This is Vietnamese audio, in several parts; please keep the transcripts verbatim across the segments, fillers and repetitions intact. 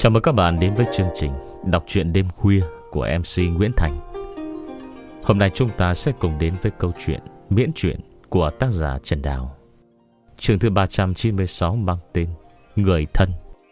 Chào mừng các bạn đến với chương trình đọc truyện đêm khuya của em xê Nguyễn Thành. Hôm nay chúng ta sẽ cùng đến với câu chuyện miễn truyện của tác giả Trần Đào. Chương thứ ba trăm chín mươi sáu mang tên Người Thân.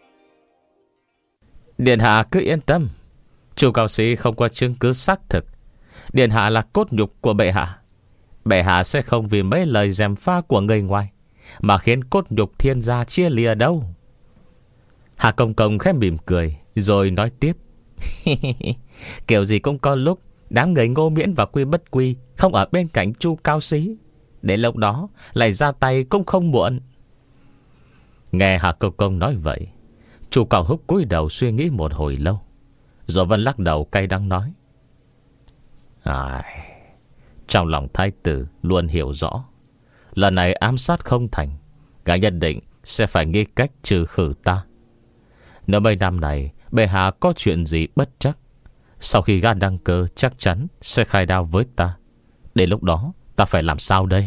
Điện hạ cứ yên tâm, Chu cao sĩ không có chứng cứ xác thực. Điện hạ là cốt nhục của bệ hạ. Bệ hạ sẽ không vì mấy lời gièm pha của người ngoài mà khiến cốt nhục thiên gia chia lìa đâu. Hạ Công Công khẽ mỉm cười rồi nói tiếp. Kiểu gì cũng có lúc đám người Ngô Miễn và Quy Bất Quy không ở bên cạnh Chu cao sĩ. Đến lúc đó lại ra tay cũng không muộn. Nghe Hạ Công Công nói vậy, Chu Cao Húc cúi đầu suy nghĩ một hồi lâu, rồi vẫn lắc đầu cay đắng nói. À, trong lòng thái tử luôn hiểu rõ, lần này ám sát không thành, gã nhất định sẽ phải nghĩ cách trừ khử ta. Nếu mấy năm này bệ hạ có chuyện gì bất chắc, sau khi gã đăng cơ chắc chắn sẽ khai đao với ta. Đến lúc đó ta phải làm sao đây?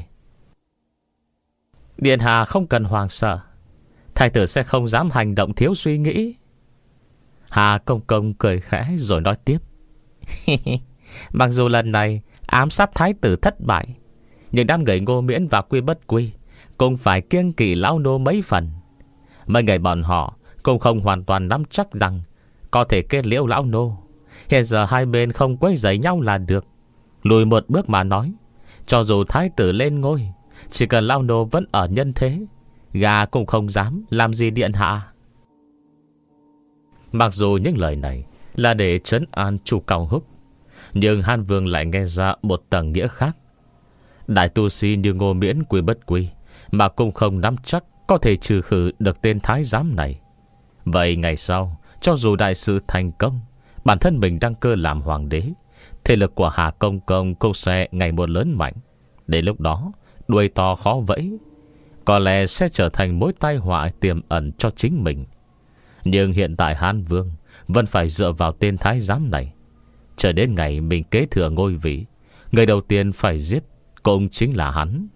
Điện hạ không cần hoàng sợ, thái tử sẽ không dám hành động thiếu suy nghĩ. Hà Công Công cười khẽ rồi nói tiếp. Mặc dù lần này ám sát thái tử thất bại, nhưng đám người Ngô Miễn và Quy Bất Quy cũng phải kiêng kỵ lão nô mấy phần. Mấy người bọn họ cũng không hoàn toàn nắm chắc rằng có thể kết liễu lão nô. Hiện giờ hai bên không quấy rầy nhau là được. Lùi một bước mà nói, cho dù thái tử lên ngôi, chỉ cần lão nô vẫn ở nhân thế, gà cũng không dám làm gì điện hạ. Mặc dù những lời này là để trấn an Chu Cao Húc, nhưng Hàn Vương lại nghe ra một tầng nghĩa khác. Đại tu sĩ như Ngô Miễn, Quy Bất Quy mà cũng không nắm chắc có thể trừ khử được tên thái giám này. Vậy ngày sau, cho dù đại sự thành công, bản thân mình đăng cơ làm hoàng đế, thế lực của Hà Công Công cũng sẽ ngày một lớn mạnh. Đến lúc đó, đuôi to khó vẫy, có lẽ sẽ trở thành mối tai họa tiềm ẩn cho chính mình. Nhưng hiện tại Hán Vương vẫn phải dựa vào tên thái giám này. Chờ đến ngày mình kế thừa ngôi vị, người đầu tiên phải giết cũng chính là hắn.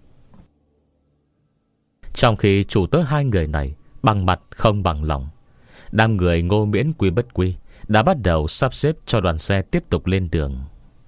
Trong khi chủ tớ hai người này bằng mặt không bằng lòng, đám người Ngô Miễn, Quy Bất Quy đã bắt đầu sắp xếp cho đoàn xe tiếp tục lên đường.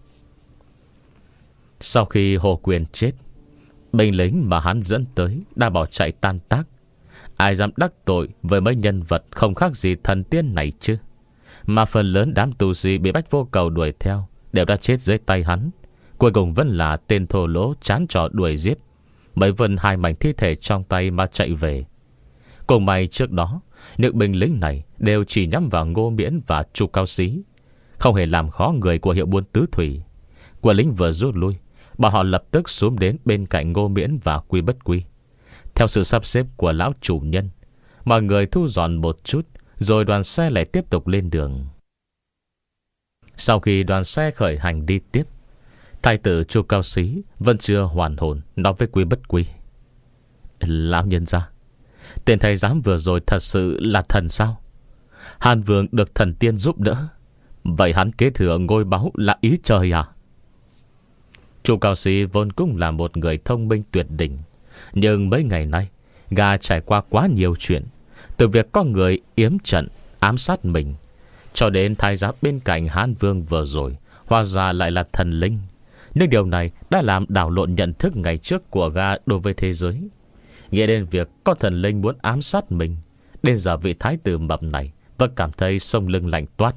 Sau khi Hồ Quyền chết, binh lính mà hắn dẫn tới đã bỏ chạy tan tác. Ai dám đắc tội với mấy nhân vật không khác gì thần tiên này chứ? Mà phần lớn đám tù sĩ bị Bách Vô Cầu đuổi theo đều đã chết dưới tay hắn. Cuối cùng vẫn là tên thô lỗ chán trò đuổi giết, mấy vân hai mảnh thi thể trong tay mà chạy về. Cùng may trước đó, những binh lính này đều chỉ nhắm vào Ngô Miễn và Chu cao sĩ, không hề làm khó người của hiệu buôn tứ thủy. Quân lính vừa rút lui, bọn họ lập tức xuống đến bên cạnh Ngô Miễn và Quy Bất Quy. Theo sự sắp xếp của lão chủ nhân, mọi người thu dọn một chút, rồi đoàn xe lại tiếp tục lên đường. Sau khi đoàn xe khởi hành đi tiếp, thái tử Chu cao sĩ vẫn chưa hoàn hồn, nói với Quy Bất Quy. Lão nhân gia, tên thái giám vừa rồi thật sự là thần sao? Hàn Vương được thần tiên giúp đỡ, vậy hắn kế thừa ngôi báu là ý trời à? Chu cao sĩ vốn cũng là một người thông minh tuyệt đỉnh, nhưng mấy ngày nay gã trải qua quá nhiều chuyện, từ việc có người yếm trận ám sát mình, cho đến thái giám bên cạnh Hán Vương vừa rồi hóa ra lại là thần linh. Nhưng điều này đã làm đảo lộn nhận thức ngày trước của gã đối với thế giới. Nghĩ đến việc có thần linh muốn ám sát mình, đến giờ vị thái tử mập này vẫn cảm thấy sống lưng lạnh toát.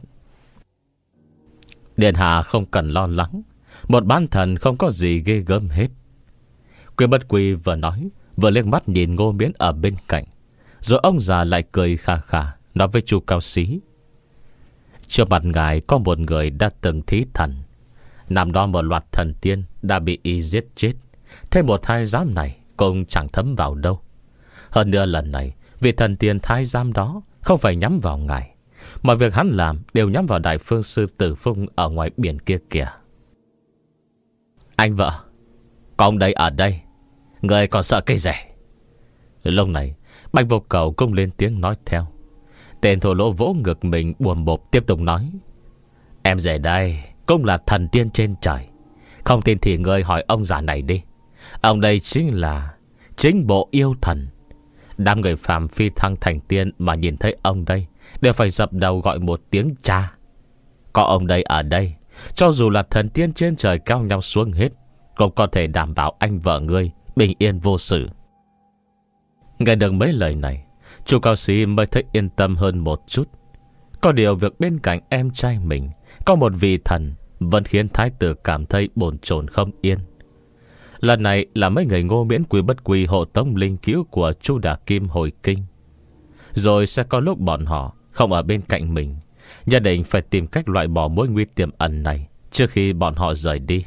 Điện hạ không cần lo lắng, một bán thần không có gì ghê gớm hết. Quy Bất Quy vừa nói, vừa liếc mắt nhìn Ngô Miễn ở bên cạnh, rồi ông già lại cười khà khà, nói với Chu cao sĩ. Trước mặt ngài có một người đã từng thí thần. Năm đó một loạt thần tiên đã bị y giết chết, thế một thái giám này cũng chẳng thấm vào đâu. Hơn nữa lần này, vị thần tiên thái giám đó không phải nhắm vào ngài, mọi việc hắn làm đều nhắm vào đại phương sư Tử Phung ở ngoài biển kia kìa. Anh vợ, có ông đây ở đây, người còn sợ cái rẻ? Lúc này Bạch Vô Cầu cũng lên tiếng nói theo. Tên thổ lỗ vỗ ngực mình buồn bộp tiếp tục nói. Em rể đây cũng là thần tiên trên trời, không tin thì người hỏi ông già này đi. Ông đây chính là chính bộ yêu thần. Đám người phàm phi thăng thành tiên mà nhìn thấy ông đây đều phải dập đầu gọi một tiếng cha. Có ông đây ở đây, cho dù là thần tiên trên trời cao nhau xuống hết, cũng có thể đảm bảo anh vợ ngươi bình yên vô sự. Nghe được mấy lời này, Chu Cao Sĩ mới thấy yên tâm hơn một chút. Có điều việc bên cạnh em trai mình có một vị thần vẫn khiến thái tử cảm thấy bồn chồn không yên. Lần này là mấy người Ngô Miễn Quý Bất Quy hộ tống linh cứu của Chu Đả Kim hồi kinh. Rồi sẽ có lúc bọn họ không ở bên cạnh mình, nhất định phải tìm cách loại bỏ mối nguy tiềm ẩn này trước khi bọn họ rời đi.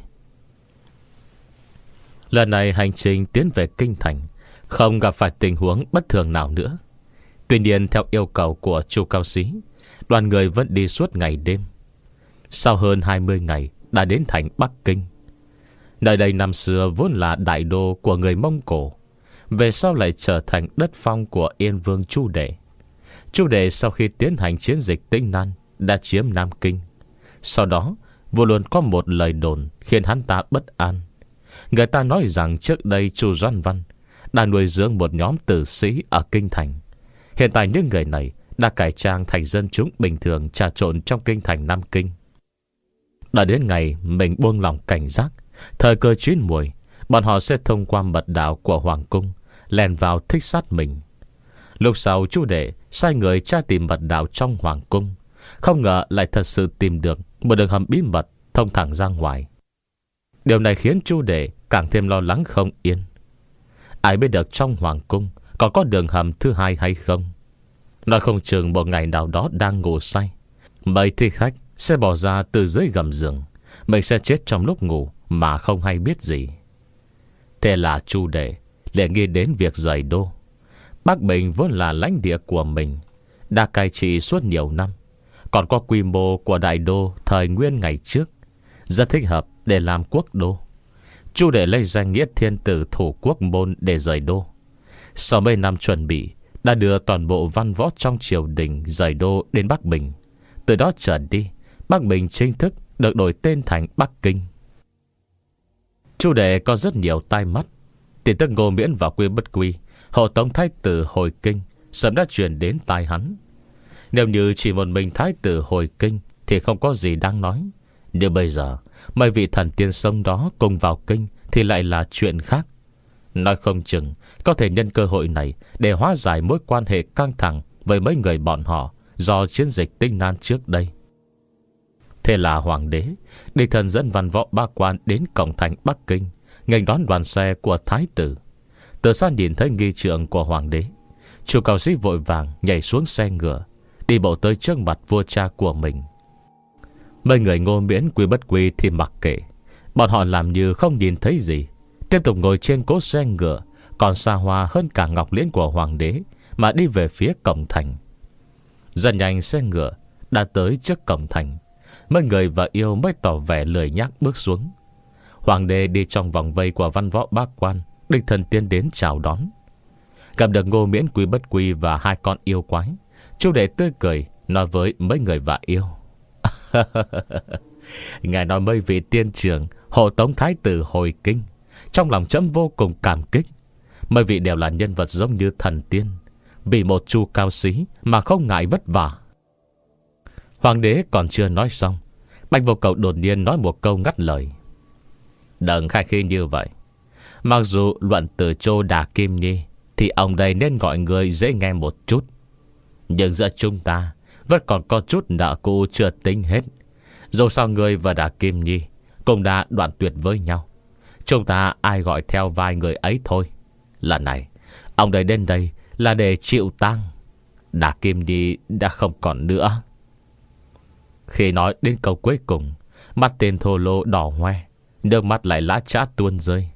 Lần này hành trình tiến về kinh thành không gặp phải tình huống bất thường nào nữa. Tuy nhiên theo yêu cầu của Chu Cao Sĩ, đoàn người vẫn đi suốt ngày đêm. Sau hơn hai mươi ngày đã đến thành Bắc Kinh. Nơi đây năm xưa vốn là đại đô của người Mông Cổ, về sau lại trở thành đất phong của Yên Vương Chu Đệ. Chu Đệ sau khi tiến hành chiến dịch Tĩnh Nan đã chiếm Nam Kinh. Sau đó vô luôn có một lời đồn khiến hắn ta bất an. Người ta nói rằng trước đây Chu Doan Văn đã nuôi dưỡng một nhóm tử sĩ ở kinh thành. Hiện tại những người này đã cải trang thành dân chúng bình thường trà trộn trong kinh thành Nam Kinh. Đã đến ngày mình buông lòng cảnh giác, thời cơ chín muồi, bọn họ sẽ thông qua mật đạo của Hoàng Cung lèn vào thích sát mình. Lúc sau Chu Đệ sai người tra tìm mật đạo trong Hoàng Cung, không ngờ lại thật sự tìm được một đường hầm bí mật thông thẳng ra ngoài. Điều này khiến Chu Đệ càng thêm lo lắng không yên. Ai biết được trong Hoàng Cung còn có đường hầm thứ hai hay không. Nói không chừng một ngày nào đó đang ngủ say, mấy thi khách sẽ bỏ ra từ dưới gầm giường, mình sẽ chết trong lúc ngủ mà không hay biết gì. Thế là Chu Đệ lại nghĩ đến việc rời đô. Bắc Bình vốn là lãnh địa của mình, đã cai trị suốt nhiều năm, còn có quy mô của đại đô thời Nguyên ngày trước, rất thích hợp để làm quốc đô. Chu Đệ lấy danh nghĩa thiên tử thủ quốc môn để rời đô. Sau mấy năm chuẩn bị, đã đưa toàn bộ văn võ trong triều đình rời đô đến Bắc Bình. Từ đó trở đi, Bắc Bình chính thức được đổi tên thành Bắc Kinh. Chu Đệ có rất nhiều tai mắt. Tin tức Ngô Miễn và Quý Bất Quy hộ tống thái tử hồi kinh sớm đã truyền đến tai hắn. Nếu như chỉ một mình thái tử hồi kinh thì không có gì đáng nói. Nhưng bây giờ mấy vị thần tiên sông đó cùng vào kinh thì lại là chuyện khác. Nói không chừng có thể nhân cơ hội này để hóa giải mối quan hệ căng thẳng với mấy người bọn họ do chiến dịch Tĩnh Nan trước đây. Thế là hoàng đế đi thần dẫn văn võ ba quan đến cổng thành Bắc Kinh, nghênh đón đoàn xe của thái tử. Từ xa nhìn thấy nghi trượng của hoàng đế, Chu Cao Sĩ vội vàng nhảy xuống xe ngựa, đi bộ tới trước mặt vua cha của mình. Mấy người Ngô Miễn Quý Bất Quy thì mặc kệ, bọn họ làm như không nhìn thấy gì, tiếp tục ngồi trên cỗ xe ngựa còn xa hoa hơn cả ngọc liễn của hoàng đế mà đi về phía cổng thành. Dần nhanh xe ngựa đã tới trước cổng thành. Mấy người và yêu mới tỏ vẻ lười nhác bước xuống. Hoàng đế đi trong vòng vây của văn võ bác quan, đích thân tiến đến chào đón. Gặp được Ngô Miễn Quý Bất Quy và hai con yêu quái, Chu Đệ tươi cười nói với mấy người và yêu: ngài nói mấy vị tiên trưởng hộ tống thái tử hồi kinh, trong lòng trẫm vô cùng cảm kích. Mấy vị đều là nhân vật giống như thần tiên, vì một Chu Cao Sĩ mà không ngại vất vả. Hoàng đế còn chưa nói xong, Bạch Vô Cầu đột nhiên nói một câu ngắt lời: đừng khai khi như vậy. Mặc dù luận từ Châu Đà Kim Nhi thì ông đây nên gọi người dễ nghe một chút, nhưng giữa chúng ta vẫn còn có chút nợ cũ chưa tính hết. Dù sao người và Đà Kim Nhi cũng đã đoạn tuyệt với nhau, chúng ta ai gọi theo vai người ấy thôi. Lần này ông đây đến đây là để chịu tang. Đà Kim Nhi đã không còn nữa. Khi nói đến câu cuối cùng, mắt tên thô lô đỏ hoe, nước mắt lại lã chã tuôn rơi.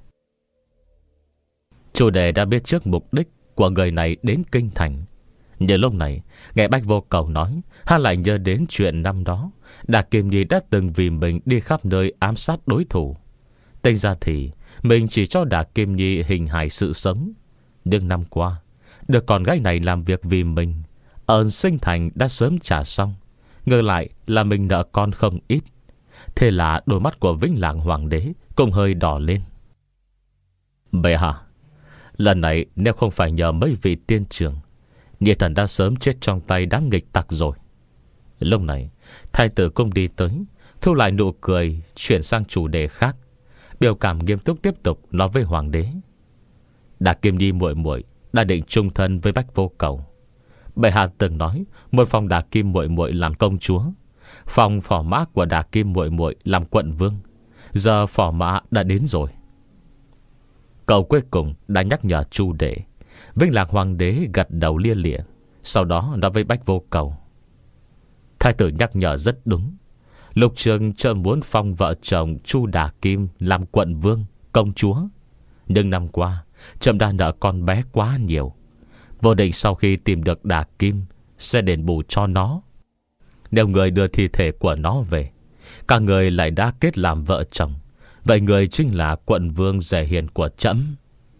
Chủ đề đã biết trước mục đích của người này đến kinh thành. Nhưng lúc này nghe Bạch Vô Cầu nói, hắn lại nhớ đến chuyện năm đó Đà Kim Nhi đã từng vì mình đi khắp nơi ám sát đối thủ. Tính ra thì mình chỉ cho Đà Kim Nhi hình hài sự sống. Nhưng năm qua được con gái này làm việc vì mình, ơn sinh thành đã sớm trả xong, ngược lại là mình nợ con không ít. Thế là đôi mắt của Vĩnh Lạng Hoàng đế cũng hơi đỏ lên. Bệ hạ, Lần này nếu không phải nhờ mấy vị tiên trưởng, Nhiệt Thần đã sớm chết trong tay đám nghịch tặc rồi. Lúc này thái tử cung đi tới, thu lại nụ cười, chuyển sang chủ đề khác, biểu cảm nghiêm túc tiếp tục nói với hoàng đế. Đả Kim Nhi muội muội đã định chung thân với Bách Vô Cầu. Bệ hạ từng nói muốn phong Đả Kim muội muội làm công chúa, phong phò mã của Đả Kim muội muội làm quận vương. Giờ phò mã đã đến rồi. Câu cuối cùng đã nhắc nhở Chu Đệ. Vinh Lạc hoàng đế gật đầu lia lịa, sau đó nói với Bách Vô Cầu. Thái tử nhắc nhở rất đúng. Lục Trường chợt muốn phong vợ chồng Chu Đả Kim làm quận vương, công chúa. Nhưng năm qua trẫm đã nợ con bé quá nhiều. Vô định sau khi tìm được Đả Kim sẽ đền bù cho nó. Nếu người đưa thi thể của nó về, cả người lại đã kết làm vợ chồng, vậy người chính là quận vương rể hiền của trẫm.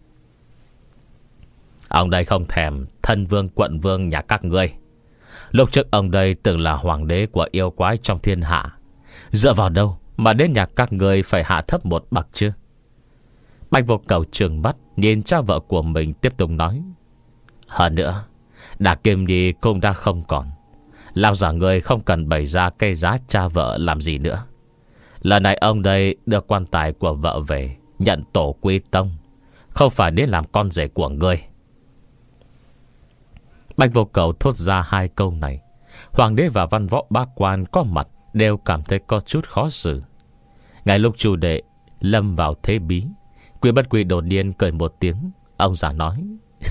Ông đây không thèm thân vương quận vương nhà các ngươi. Lúc trước ông đây từng là hoàng đế của yêu quái trong thiên hạ. Dựa vào đâu mà đến nhà các ngươi phải hạ thấp một bậc chứ? Bạch Vô Cầu trừng mắt nhìn cha vợ của mình, tiếp tục nói. Hơn nữa, Đả Kim Nhi cũng đã không còn. Lão già người không cần bày ra cây giá cha vợ làm gì nữa. Lần này ông đây đưa quan tài của vợ về, nhận tổ quy tông, không phải đến làm con rể của ngươi. Bạch Vô Cầu thốt ra hai câu này, hoàng đế và văn võ bá quan có mặt đều cảm thấy có chút khó xử. Ngay lúc Chu Đệ lâm vào thế bí, Quy Bất Quy đột nhiên cười một tiếng. Ông già nói.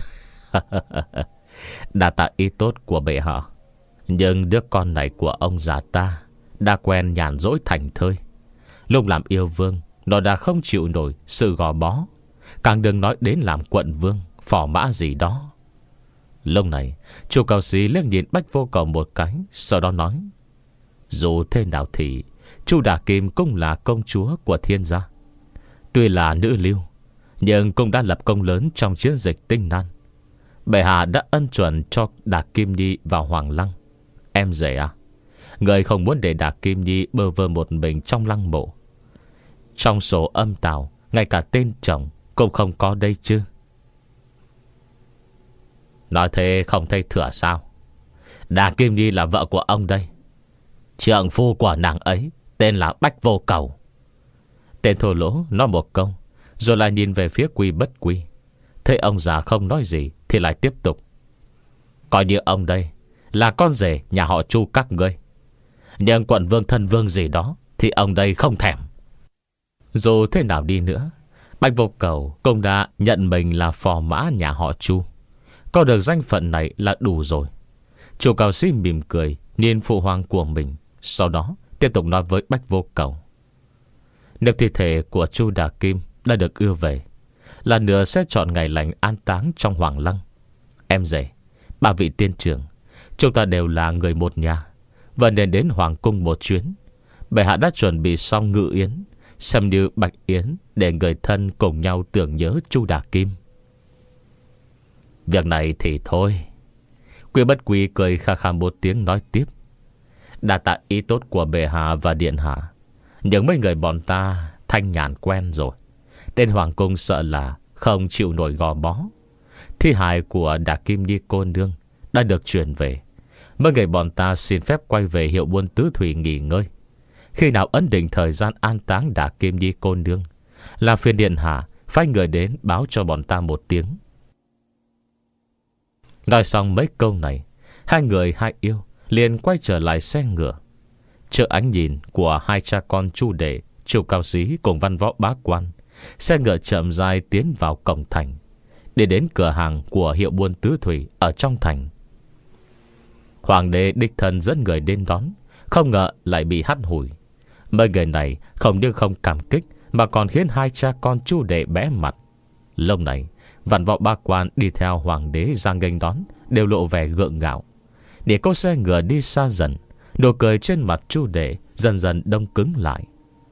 Đa tạ ý tốt của bệ hạ, nhưng đứa con này của ông già ta đã quen nhàn rỗi thành thơi. Lúc làm yêu vương, nó đã không chịu nổi sự gò bó, càng đừng nói đến làm quận vương, phò mã gì đó. Lúc này Chu Cao Xí liếc nhìn Bách Vô Cầu một cái, sau đó nói. Dù thế nào thì Chu Đả Kim cũng là công chúa của thiên gia. Tuy là nữ lưu, nhưng cũng đã lập công lớn trong chiến dịch Tinh Nan. Bệ hạ đã ân chuẩn cho Đả Kim Nhi vào Hoàng Lăng. Em rể à, người không muốn để Đả Kim Nhi bơ vơ một mình trong lăng mộ. Trong sổ âm tào, ngay cả tên chồng cũng không có đây chứ? Nói thế không thấy thừa sao? Đả Kim Nhi là vợ của ông đây. Trượng phu của nàng ấy tên là Bách Vô Cầu. Tên thô lỗ nói một câu, rồi lại nhìn về phía Quy Bất Quy. Thấy ông già không nói gì thì lại tiếp tục. Coi như ông đây là con rể nhà họ Chu các ngươi, nhưng quận vương thân vương gì đó thì ông đây không thèm. Dù thế nào đi nữa, Bạch Vô Cầu cũng đã nhận mình là phò mã nhà họ Chu. Có được danh phận này là đủ rồi. Chu Cao Sĩ mỉm cười nhìn phụ hoàng của mình, sau đó tiếp tục nói với Bách Vô Cầu. Nếu thi thể của Chu Đả Kim đã được ưa về, là nửa sẽ chọn ngày lành an táng trong Hoàng Lăng. Em rể, ba vị tiên trưởng, chúng ta đều là người một nhà, và nên đến Hoàng Cung một chuyến. Bệ hạ đã chuẩn bị xong ngự yến, xem như bạch yến, để người thân cùng nhau tưởng nhớ Chu Đả Kim. Việc này thì thôi. Quy Bất Quy cười kha kha một tiếng nói tiếp. Đa tạ ý tốt của bệ hạ và điện hạ, nhưng mấy người bọn ta thanh nhàn quen rồi, đến Hoàng Cung sợ là không chịu nổi gò bó. Thi hài của Đả Kim Nhi cô nương đã được chuyển về. Mấy người bọn ta xin phép quay về hiệu buôn Tứ Thủy nghỉ ngơi. Khi nào ấn định thời gian an táng Đả Kim Nhi cô nương, là phiên điện hạ phái người đến báo cho bọn ta một tiếng. Nói xong mấy câu này, hai người hai yêu liền quay trở lại xe ngựa. Trước ánh nhìn của hai cha con Chu Đệ, Chu Cao Xí cùng văn võ bá quan, xe ngựa chậm rãi tiến vào cổng thành, để đến cửa hàng của hiệu buôn Tứ Thủy ở trong thành. Hoàng đế đích thân dẫn người đến đón, không ngờ lại bị hắt hủi. Mấy người này không những không cảm kích, mà còn khiến hai cha con Chu Đệ bẽ mặt. Lúc này vạn võ ba quan đi theo hoàng đế ra nghênh đón đều lộ vẻ gượng gạo. Để cô xe ngựa đi xa dần, nụ cười trên mặt Chu Đệ dần dần đông cứng lại.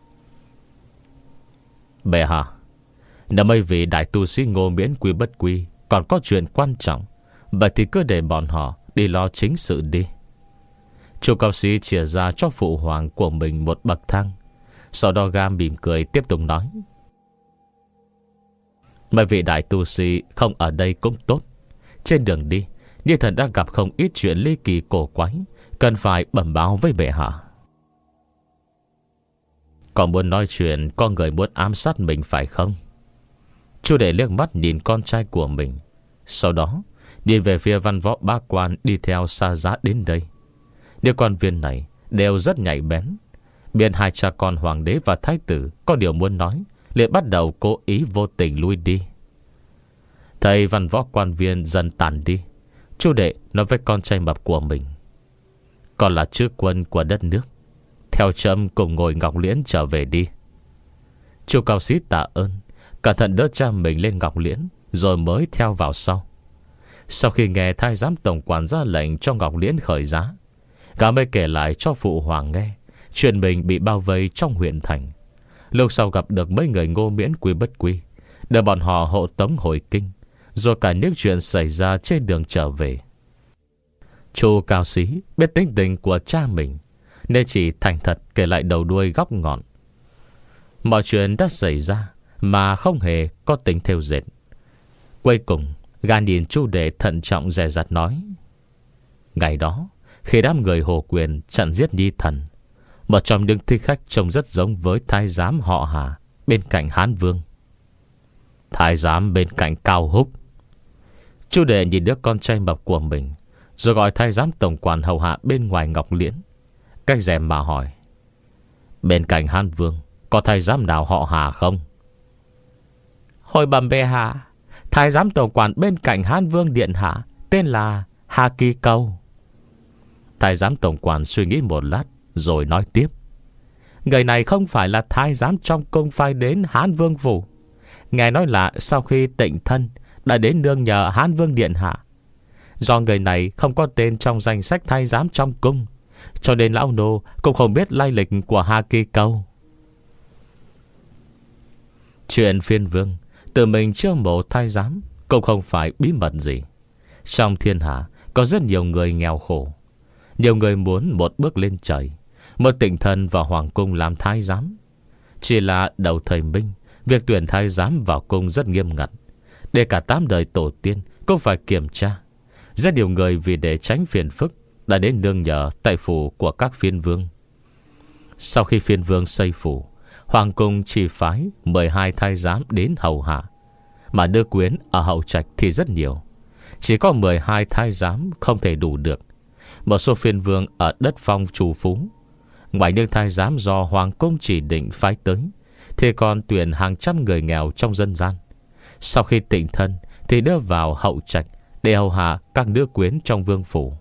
Bệ hạ, nếu mấy vị đại tu sĩ Ngô Miễn Quy Bất Quy còn có chuyện quan trọng, vậy thì cứ để bọn họ đi lo chính sự đi. Chu Cao Sĩ chìa ra cho phụ hoàng của mình một bậc thang, sau đó gam mỉm cười tiếp tục nói. Mấy vị đại tu sĩ không ở đây cũng tốt. Trên đường đi, Như Thần đã gặp không ít chuyện ly kỳ cổ quái, cần phải bẩm báo với bệ hạ. Còn muốn nói chuyện có người muốn ám sát mình phải không? Chu Đệ liếc mắt nhìn con trai của mình, sau đó đi về phía văn võ bá quan đi theo Sa Giá đến đây. Những quan viên này đều rất nhạy bén, biết hai cha con hoàng đế và thái tử có điều muốn nói, liền bắt đầu cố ý vô tình lui đi. Thầy văn võ quan viên dần tàn đi, Chu Đệ nói với con trai mập của mình: "Con là chư quân của đất nước, theo chấm cùng ngồi ngọc liễn trở về đi." Chu Cao Sĩ tạ ơn, cẩn thận đỡ cha mình lên ngọc liễn, rồi mới theo vào sau. Sau khi nghe thái giám tổng quản ra lệnh cho ngọc liễn khởi giá, gã mới kể lại cho phụ hoàng nghe chuyện mình bị bao vây trong huyện thành. Lúc sau gặp được mấy người Ngô Miễn Quy Bất Quy, để bọn họ hộ tống hồi kinh, rồi cả những chuyện xảy ra trên đường trở về. Chu Cao Sĩ biết tính tình của cha mình, nên chỉ thành thật kể lại đầu đuôi góc ngọn mọi chuyện đã xảy ra, mà không hề có tính thêu dệt. Cuối cùng gã nhìn Chu Đệ thận trọng dè dặt nói: "Ngày đó, khi đám người Hồ Quyền chặn giết Nhi Thần, một trong những thích khách trông rất giống với thái giám họ Hà bên cạnh Hán Vương." "Thái giám bên cạnh Cao Húc?" Chu Đệ nhìn đứa con trai mập của mình, rồi gọi thái giám tổng quản hầu hạ bên ngoài ngọc liễn, cách rèm mà hỏi: "Bên cạnh Hán Vương có thái giám nào họ Hà không?" "Hồi bẩm bệ hạ, thái giám tổng quản bên cạnh Hán Vương điện hạ tên là Hà Kỳ Cầu." Thái giám tổng quản suy nghĩ một lát rồi nói tiếp: "Người này không phải là thái giám trong cung phái đến Hán Vương phủ. Nghe nói là sau khi tịnh thân đã đến nương nhờ Hán Vương điện hạ. Do người này không có tên trong danh sách thái giám trong cung, cho nên lão nô cũng không biết lai lịch của Hà Kỳ Cầu." Chuyện phiên vương tự mình chiêu mộ thái giám cũng không phải bí mật gì. Trong thiên hạ có rất nhiều người nghèo khổ, nhiều người muốn một bước lên trời, một tịnh thân vào hoàng cung làm thái giám. Chỉ là đầu thời Minh, việc tuyển thái giám vào cung rất nghiêm ngặt, để cả tám đời tổ tiên cũng phải kiểm tra. Rất nhiều người vì để tránh phiền phức đã đến nương nhờ tại phủ của các phiên vương. Sau khi phiên vương xây phủ, hoàng cung chỉ phái mười hai thái giám đến hầu hạ, mà đưa quyến ở hậu trạch thì rất nhiều. Chỉ có mười hai thái giám không thể đủ được. Một số phiên vương ở đất phong trù phú, ngoài những thái giám do hoàng cung chỉ định phái tới, thì còn tuyển hàng trăm người nghèo trong dân gian. Sau khi tịnh thân thì đưa vào hậu trạch để hầu hạ các nữ quyến trong vương phủ.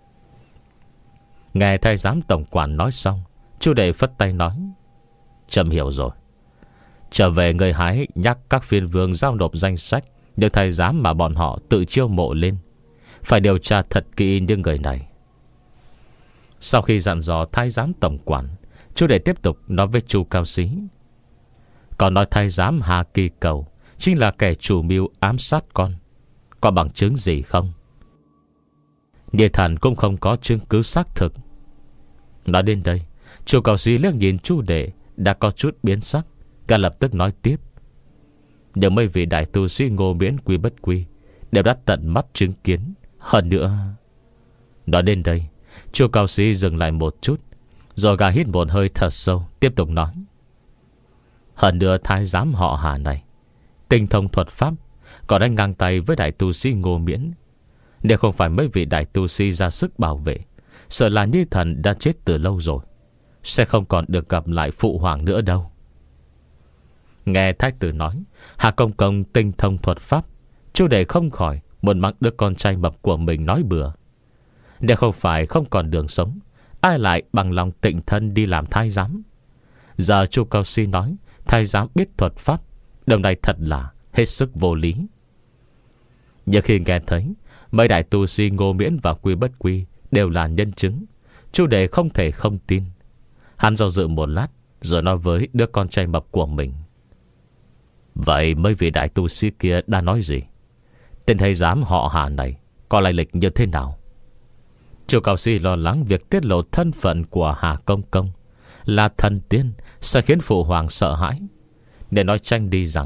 Nghe thái giám tổng quản nói xong, Chu Đệ phất tay nói: "Trẫm hiểu rồi. Trở về người hái nhắc các phiên vương giao nộp danh sách những thái giám mà bọn họ tự chiêu mộ lên. Phải điều tra thật kỹ những người này." Sau khi dặn dò thái giám tổng quản, Chu Đệ tiếp tục nói với Chu Cao Sĩ: "Còn nói thái giám Hà Kỳ Cầu chính là kẻ chủ mưu ám sát con, có bằng chứng gì không?" Như Thần cũng không có chứng cứ xác thực. Nói đến đây, Chu Cao Sĩ liếc nhìn Chu Đệ đã có chút biến sắc, cả lập tức nói tiếp: "Nhưng mấy vị đại tu sĩ Ngô Miễn Quy Bất Quy đều đã tận mắt chứng kiến. Hơn nữa..." Nói đến đây, Chu Cao Sĩ dừng lại một chút, rồi gà hít một hơi thật sâu, tiếp tục nói: "Hơn nữa thái giám họ Hà này tinh thông thuật pháp, còn đánh ngang tay với đại tu sĩ Ngô Miễn. Nếu không phải mấy vị đại tu sĩ ra sức bảo vệ, sợ là Như Thần đã chết từ lâu rồi, sẽ không còn được gặp lại phụ hoàng nữa đâu." Nghe thái tử nói Hà Công Công tinh thông thuật pháp, Chu Đệ không khỏi muốn mắng đứa con trai mập của mình nói bừa. Nếu không phải không còn đường sống, ai lại bằng lòng tịnh thân đi làm thái giám? Giờ Chu Cao Sĩ nói thái giám biết thuật pháp, điều này thật là hết sức vô lý. Nhưng khi nghe thấy mấy đại tu sĩ Ngô Miễn và Quy Bất Quy đều là nhân chứng, Chu Đệ không thể không tin. Hắn do dự một lát, rồi nói với đứa con trai mập của mình: "Vậy mấy vị đại tu sĩ kia đã nói gì? Tên thái giám họ Hà này có lai lịch như thế nào?" Chu Cao Sĩ lo lắng việc tiết lộ thân phận của Hà Công Công là thần tiên sẽ khiến phụ hoàng sợ hãi, để nói tranh đi rằng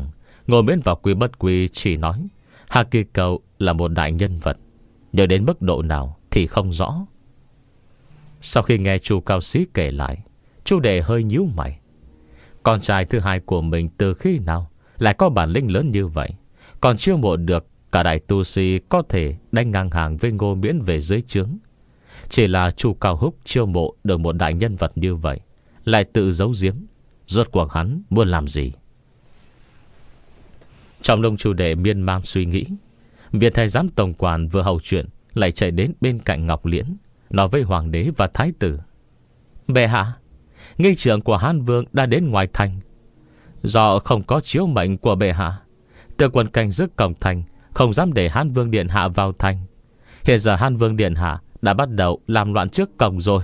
Ngô Miễn và Quy Bất Quy chỉ nói Hà Kỳ Cầu là một đại nhân vật, nhưng đến mức độ nào thì không rõ. Sau khi nghe Chu Cao Sĩ kể lại, Chu Đệ hơi nhíu mày. Con trai thứ hai của mình từ khi nào lại có bản lĩnh lớn như vậy, còn chiêu mộ được cả đại tu sĩ có thể đánh ngang hàng với Ngô Miễn về dưới trướng. Chỉ là Chu Cao Húc chiêu mộ được một đại nhân vật như vậy, lại tự giấu giếm. Rốt cuộc hắn muốn làm gì? Trong lòng Chu Đệ miên man suy nghĩ, Viên thái giám tổng quản vừa hầu chuyện lại chạy đến bên cạnh Ngọc Liễn, nói với hoàng đế và thái tử: bệ hạ, nghi trưởng của Hán Vương đã đến ngoài thành. Do không có chiếu mệnh của bệ hạ, tướng quân canh giữ cổng thành không dám để Hán Vương điện hạ vào thành. Hiện giờ Hán Vương điện hạ đã bắt đầu làm loạn trước cổng rồi.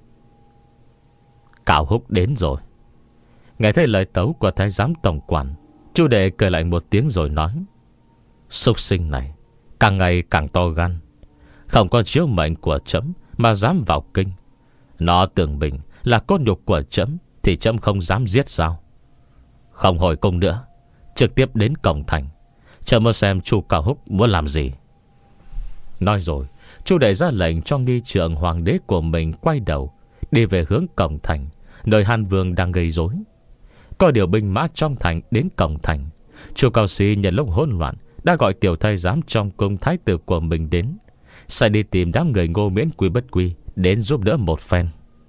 Cao Húc đến rồi. Nghe thấy lời tấu của thái giám tổng quản, Chu Đệ cười lại một tiếng rồi nói: súc sinh này càng ngày càng to gan, không có chiếu mệnh của trẫm mà dám vào kinh. Nó tưởng mình là cốt nhục của trẫm thì trẫm không dám giết sao? Không hồi cung nữa, trực tiếp đến cổng thành. Trẫm muốn xem Chu Cao Húc muốn làm gì. Nói rồi, Chu Đệ ra lệnh cho nghi trượng hoàng đế của mình quay đầu đi về hướng cổng thành, nơi Hán Vương đang gây rối. Có điều binh mã trong thành đến cổng thành. Chu Cao Sĩ nhận lúc hỗn loạn đã gọi tiểu thái giám trong cung thái tử của mình đến, sai đi tìm đám người Ngô Miễn Quy Bất Quy đến giúp đỡ một phen.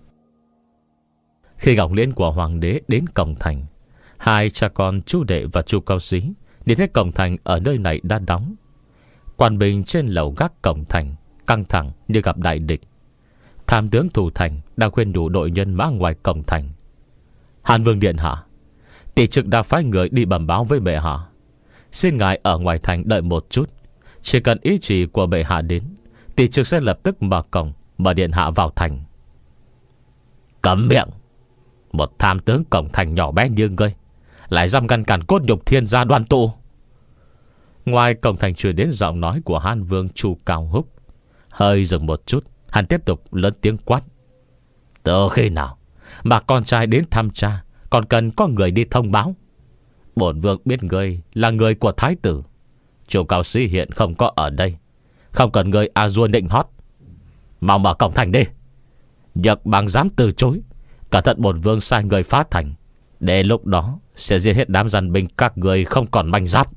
Khi Ngọc Liễn của hoàng đế đến cổng thành, hai cha con Chu Đệ và Chu Cao Sĩ nhìn thấy cổng thành ở nơi này đã đóng. Quan binh trên lầu gác cổng thành căng thẳng như gặp đại địch. Tham tướng thủ thành đang khuyên đủ đội nhân mã ngoài cổng thành: Hán Vương điện hạ, tỷ trực đã phái người đi bẩm báo với bệ hạ, xin ngài ở ngoài thành đợi một chút. Chỉ cần ý chỉ của bệ hạ đến, tỷ trực sẽ lập tức mở cổng, mở điện hạ vào thành. Cấm miệng! Một tham tướng cổng thành nhỏ bé như ngươi lại dám ngăn cản cốt nhục thiên gia đoàn tụ. Ngoài cổng thành truyền đến giọng nói của Hán Vương Chu Cao Húc. Hơi dừng một chút, hắn tiếp tục lớn tiếng quát: từ khi nào mà con trai đến thăm cha còn cần có người đi thông báo? Bổn vương biết ngươi là người của thái tử. Chu Cao Sĩ hiện không có ở đây, không cần người a dua định hót. Mau mở cổng thành đi. Nhược bằng dám từ chối, cẩn thận bổn vương sai người phá thành. Để lúc đó sẽ giết hết đám dân binh các người không còn manh giáp.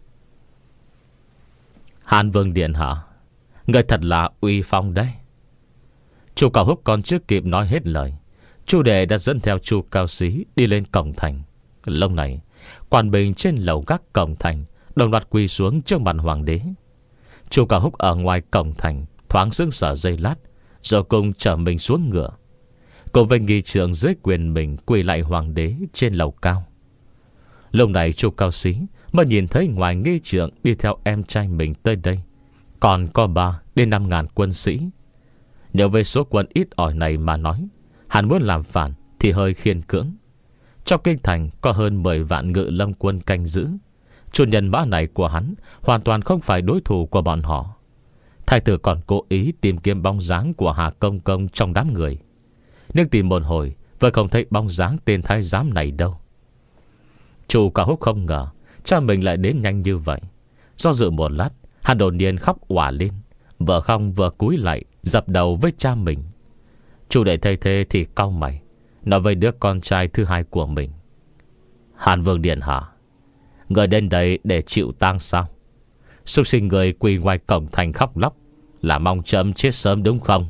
Hán Vương điện hạ, người thật là uy phong đấy. Chu Cao Húc còn chưa kịp nói hết lời, Chu Đệ đã dẫn theo Chu Cao Sĩ đi lên cổng thành. Lúc này, quan binh trên lầu gác cổng thành đồng loạt quỳ xuống trước mặt hoàng đế. Chu Cao Húc ở ngoài cổng thành thoáng sững sờ giây lát, rồi cùng trở mình xuống ngựa, cùng với nghi trượng dưới quyền mình quỳ lại hoàng đế trên lầu cao. Lúc này Chu Cao Sĩ mới nhìn thấy ngoài nghi trượng đi theo em trai mình tới đây còn có ba đến năm ngàn quân sĩ. Nếu với số quân ít ỏi này mà nói, hắn muốn làm phản thì hơi khiên cưỡng. Trong kinh thành có hơn mười vạn ngự lâm quân canh giữ. Chủ nhân mã này của hắn hoàn toàn không phải đối thủ của bọn họ. Thái tử còn cố ý tìm kiếm bóng dáng của Hà Công Công trong đám người, nhưng tìm một hồi vẫn không thấy bóng dáng tên thái giám này đâu. Chu Cao Húc không ngờ cha mình lại đến nhanh như vậy. Do dự một lát, hắn đột nhiên khóc òa lên, vừa không vừa cúi lại dập đầu với cha mình. Chu Đệ thấy thế thì cau mày, nói với đứa con trai thứ hai của mình: Hán Vương điện hạ, người đến đây để chịu tang sao? Súc sinh người quỳ ngoài cổng thành khóc lóc là mong chấm chết sớm đúng không?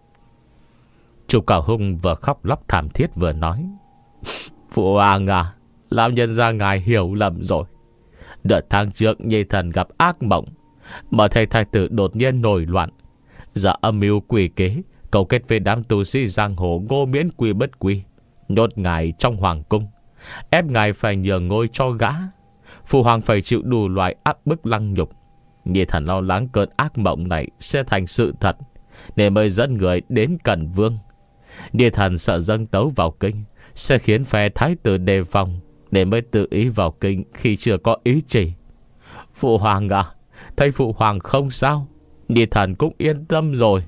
Chu Cao Hung vừa khóc lóc thảm thiết vừa nói: Phụ hoàng à, lão nhân gia ngài hiểu lầm rồi. Đợt tháng trước Nhi thần gặp ác mộng, mà thầy thái tử đột nhiên nổi loạn, giờ âm mưu quỷ kế cấu kết với đám tu sĩ giang hồ Ngô Miễn Quy Bất Quy, nhốt ngài trong hoàng cung, ép ngài phải nhường ngôi cho gã. Phụ hoàng phải chịu đủ loại áp bức lăng nhục. Nhi thần lo lắng cơn ác mộng này sẽ thành sự thật, nên mới dẫn người đến Cẩn Vương. Nhi thần sợ dâng tấu vào kinh sẽ khiến phe thái tử đề phòng, nên mới tự ý vào kinh khi chưa có ý chỉ. Phụ hoàng à, thấy phụ hoàng không sao, Nhi thần cũng yên tâm rồi.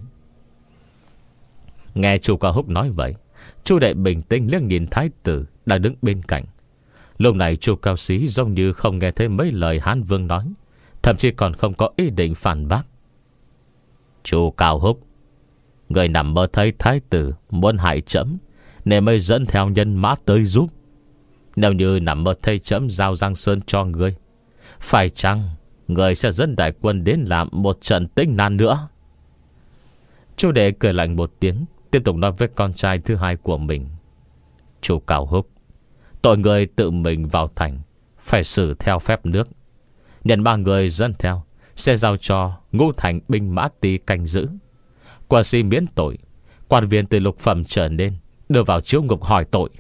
Nghe Chu Cao Húc nói vậy, Chu Đệ bình tĩnh liếc nhìn thái tử đang đứng bên cạnh. Lúc này Chu Cao Xí giống như không nghe thấy mấy lời Hán Vương nói, thậm chí còn không có ý định phản bác. Chu Cao Húc, người nằm mơ thấy thái tử muốn hại trẫm nên mới dẫn theo nhân mã tới giúp. Nếu như nằm mơ thấy trẫm giao Giang Sơn cho ngươi, phải chăng người sẽ dẫn đại quân đến làm một trận tinh nan nữa? Chu Đệ cười lạnh một tiếng, tiếp tục nói với con trai thứ hai của mình. Chu Cao Húc, tội người tự mình vào thành phải xử theo phép nước. Nhận ba người dẫn theo sẽ giao cho Ngũ Thành binh mã ty canh giữ. Quan sĩ miễn tội, quan viên từ lục phẩm trở nên đưa vào chiếu ngục hỏi tội.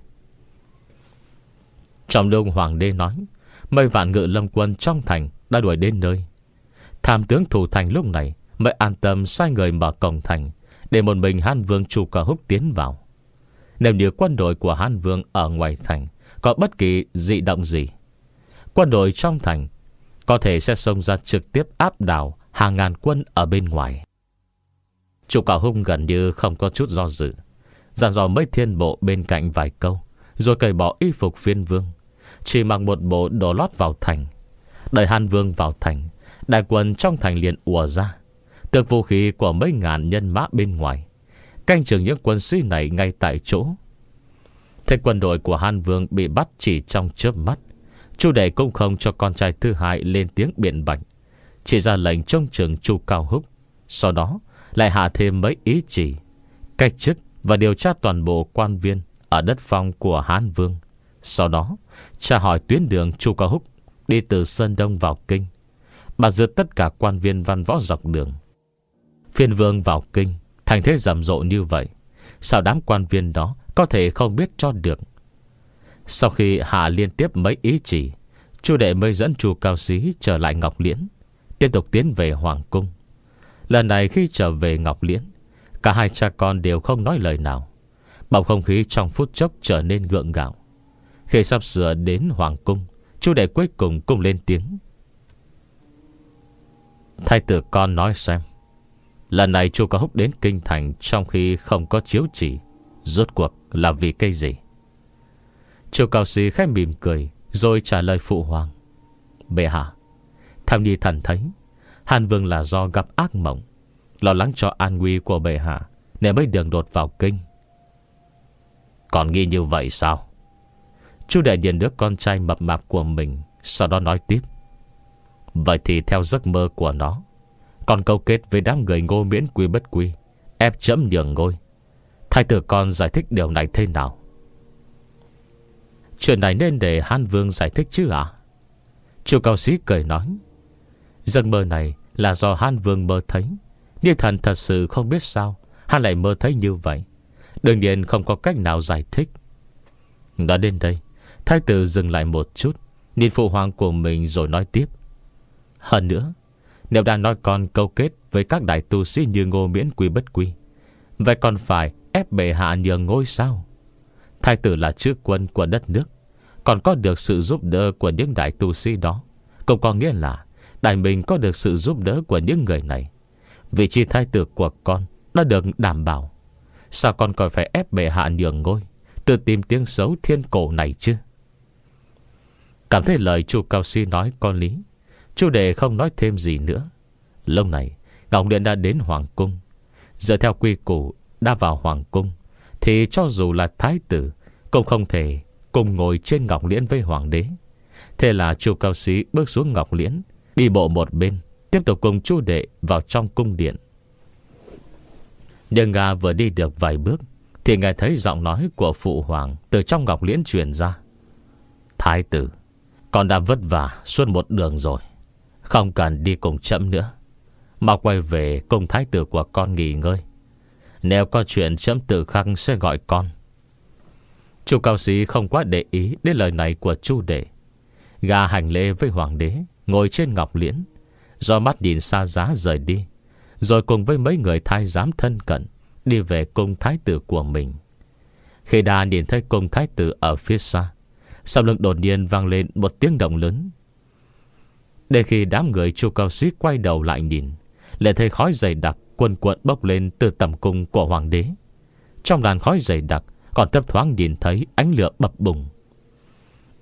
Trong lúc hoàng đế nói, mấy vạn ngự lâm quân trong thành đã đuổi đến nơi. Tham tướng thủ thành lúc này mới an tâm sai người mở cổng thành để một mình Hán Vương Chu Cao Húc tiến vào. Nếu như quân đội của Hán Vương ở ngoài thành có bất kỳ dị động gì, quân đội trong thành có thể sẽ xông ra trực tiếp áp đảo hàng ngàn quân ở bên ngoài. Chu Cao Húc gần như không có chút do dự, dặn dò mấy thiên bộ bên cạnh vài câu, rồi cởi bỏ y phục phiên vương, chỉ mặc một bộ đồ lót vào thành. Đợi Hán Vương vào thành, đại quân trong thành liền ùa ra, tước vũ khí của mấy ngàn nhân mã bên ngoài, canh chừng những quân sĩ này ngay tại chỗ. Thế quân đội của Hán Vương bị bắt chỉ trong chớp mắt, Chu Đệ cũng không cho con trai thứ hai lên tiếng biện bạch, chỉ ra lệnh trông chừng Chu Cao Húc. Sau đó lại hạ thêm mấy ý chỉ cách chức và điều tra toàn bộ quan viên ở đất phong của Hán Vương. Sau đó tra hỏi tuyến đường Chu Cao Húc đi từ Sơn Đông vào Kinh, bà duyệt tất cả quan viên văn võ dọc đường. Phiên vương vào Kinh thành thế rầm rộ như vậy, sao đám quan viên đó có thể không biết cho được? Sau khi hạ liên tiếp mấy ý chỉ, Chu Đệ mới dẫn Chu Cao Xí trở lại Ngọc Liễn, tiếp tục tiến về Hoàng Cung. Lần này khi trở về Ngọc Liễn, cả hai cha con đều không nói lời nào. Bầu không khí trong phút chốc trở nên gượng gạo. Khi sắp sửa đến Hoàng Cung, Chu Đệ cuối cùng cũng lên tiếng. Thái tử con nói xem, lần này Chu Cao Húc đến kinh thành trong khi không có chiếu chỉ, rốt cuộc là vì cái gì? Chu Cao Xí khẽ mỉm cười, rồi trả lời phụ hoàng. Bệ hạ, theo như thần thấy, Hán Vương là do gặp ác mộng, lo lắng cho an nguy của bệ hạ nên mới đường đột vào kinh. Còn nghi như vậy sao? Chu Đệ nhìn đứa con trai mập mạp của mình, sau đó nói tiếp. Vậy thì theo giấc mơ của nó, còn câu kết với đám người Ngô Miễn Quy Bất Quy, ép chấm nhường ngôi. Thái tử con giải thích điều này thế nào? Chuyện này nên để Hán Vương giải thích chứ ạ? À? Chu Cao Xí cười nói. Giấc mơ này là do Hán Vương mơ thấy, nhưng thần thật sự không biết sao hắn lại mơ thấy như vậy. Đương nhiên không có cách nào giải thích. Nói đến đây, thái tử dừng lại một chút, nhìn phụ hoàng của mình rồi nói tiếp. Hơn nữa, nếu đang nói con câu kết với các đại tu sĩ như Ngô Miễn Quy Bất Quy, vậy còn phải ép bệ hạ nhường ngôi sao? Thái tử là chữ quân của đất nước, còn có được sự giúp đỡ của những đại tu sĩ đó, cũng có nghĩa là đại mình có được sự giúp đỡ của những người này. Vị trí thái tử của con đã được đảm bảo, sao con còn phải ép bệ hạ nhường ngôi, tự tìm tiếng xấu thiên cổ này chứ? Cảm thấy lời Chu Cao Xí nói có lý, Chu Đệ không nói thêm gì nữa. Lúc này Ngọc Liễn đã đến Hoàng Cung. Dựa theo quy củ, đã vào Hoàng Cung thì cho dù là thái tử cũng không thể cùng ngồi trên Ngọc Liễn với hoàng đế. Thế là Chu Cao Xí bước xuống Ngọc Liễn, đi bộ một bên, tiếp tục cùng Chu Đệ vào trong cung điện. Nhưng Nga vừa đi được vài bước thì nghe thấy giọng nói của phụ hoàng từ trong Ngọc Liễn truyền ra. Thái tử, con đã vất vả suốt một đường rồi, không cần đi cùng chậm nữa, mau quay về cùng thái tử của con nghỉ ngơi. Nếu có chuyện chậm tự khắc sẽ gọi con. Chu Cao Xí không quá để ý đến lời này của Chu Đệ. Gà hành lễ với hoàng đế, ngồi trên Ngọc Liễn, do mắt nhìn xa giá rời đi, rồi cùng với mấy người thái giám thân cận đi về cung thái tử của mình. Khi đã nhìn thấy cung thái tử ở phía xa, sau lưng đột nhiên vang lên một tiếng động lớn. Để khi đám người Chu Cao Xí quay đầu lại nhìn, lại thấy khói dày đặc quần quận bốc lên từ tầm cung của hoàng đế. Trong làn khói dày đặc còn thấp thoáng nhìn thấy ánh lửa bập bùng.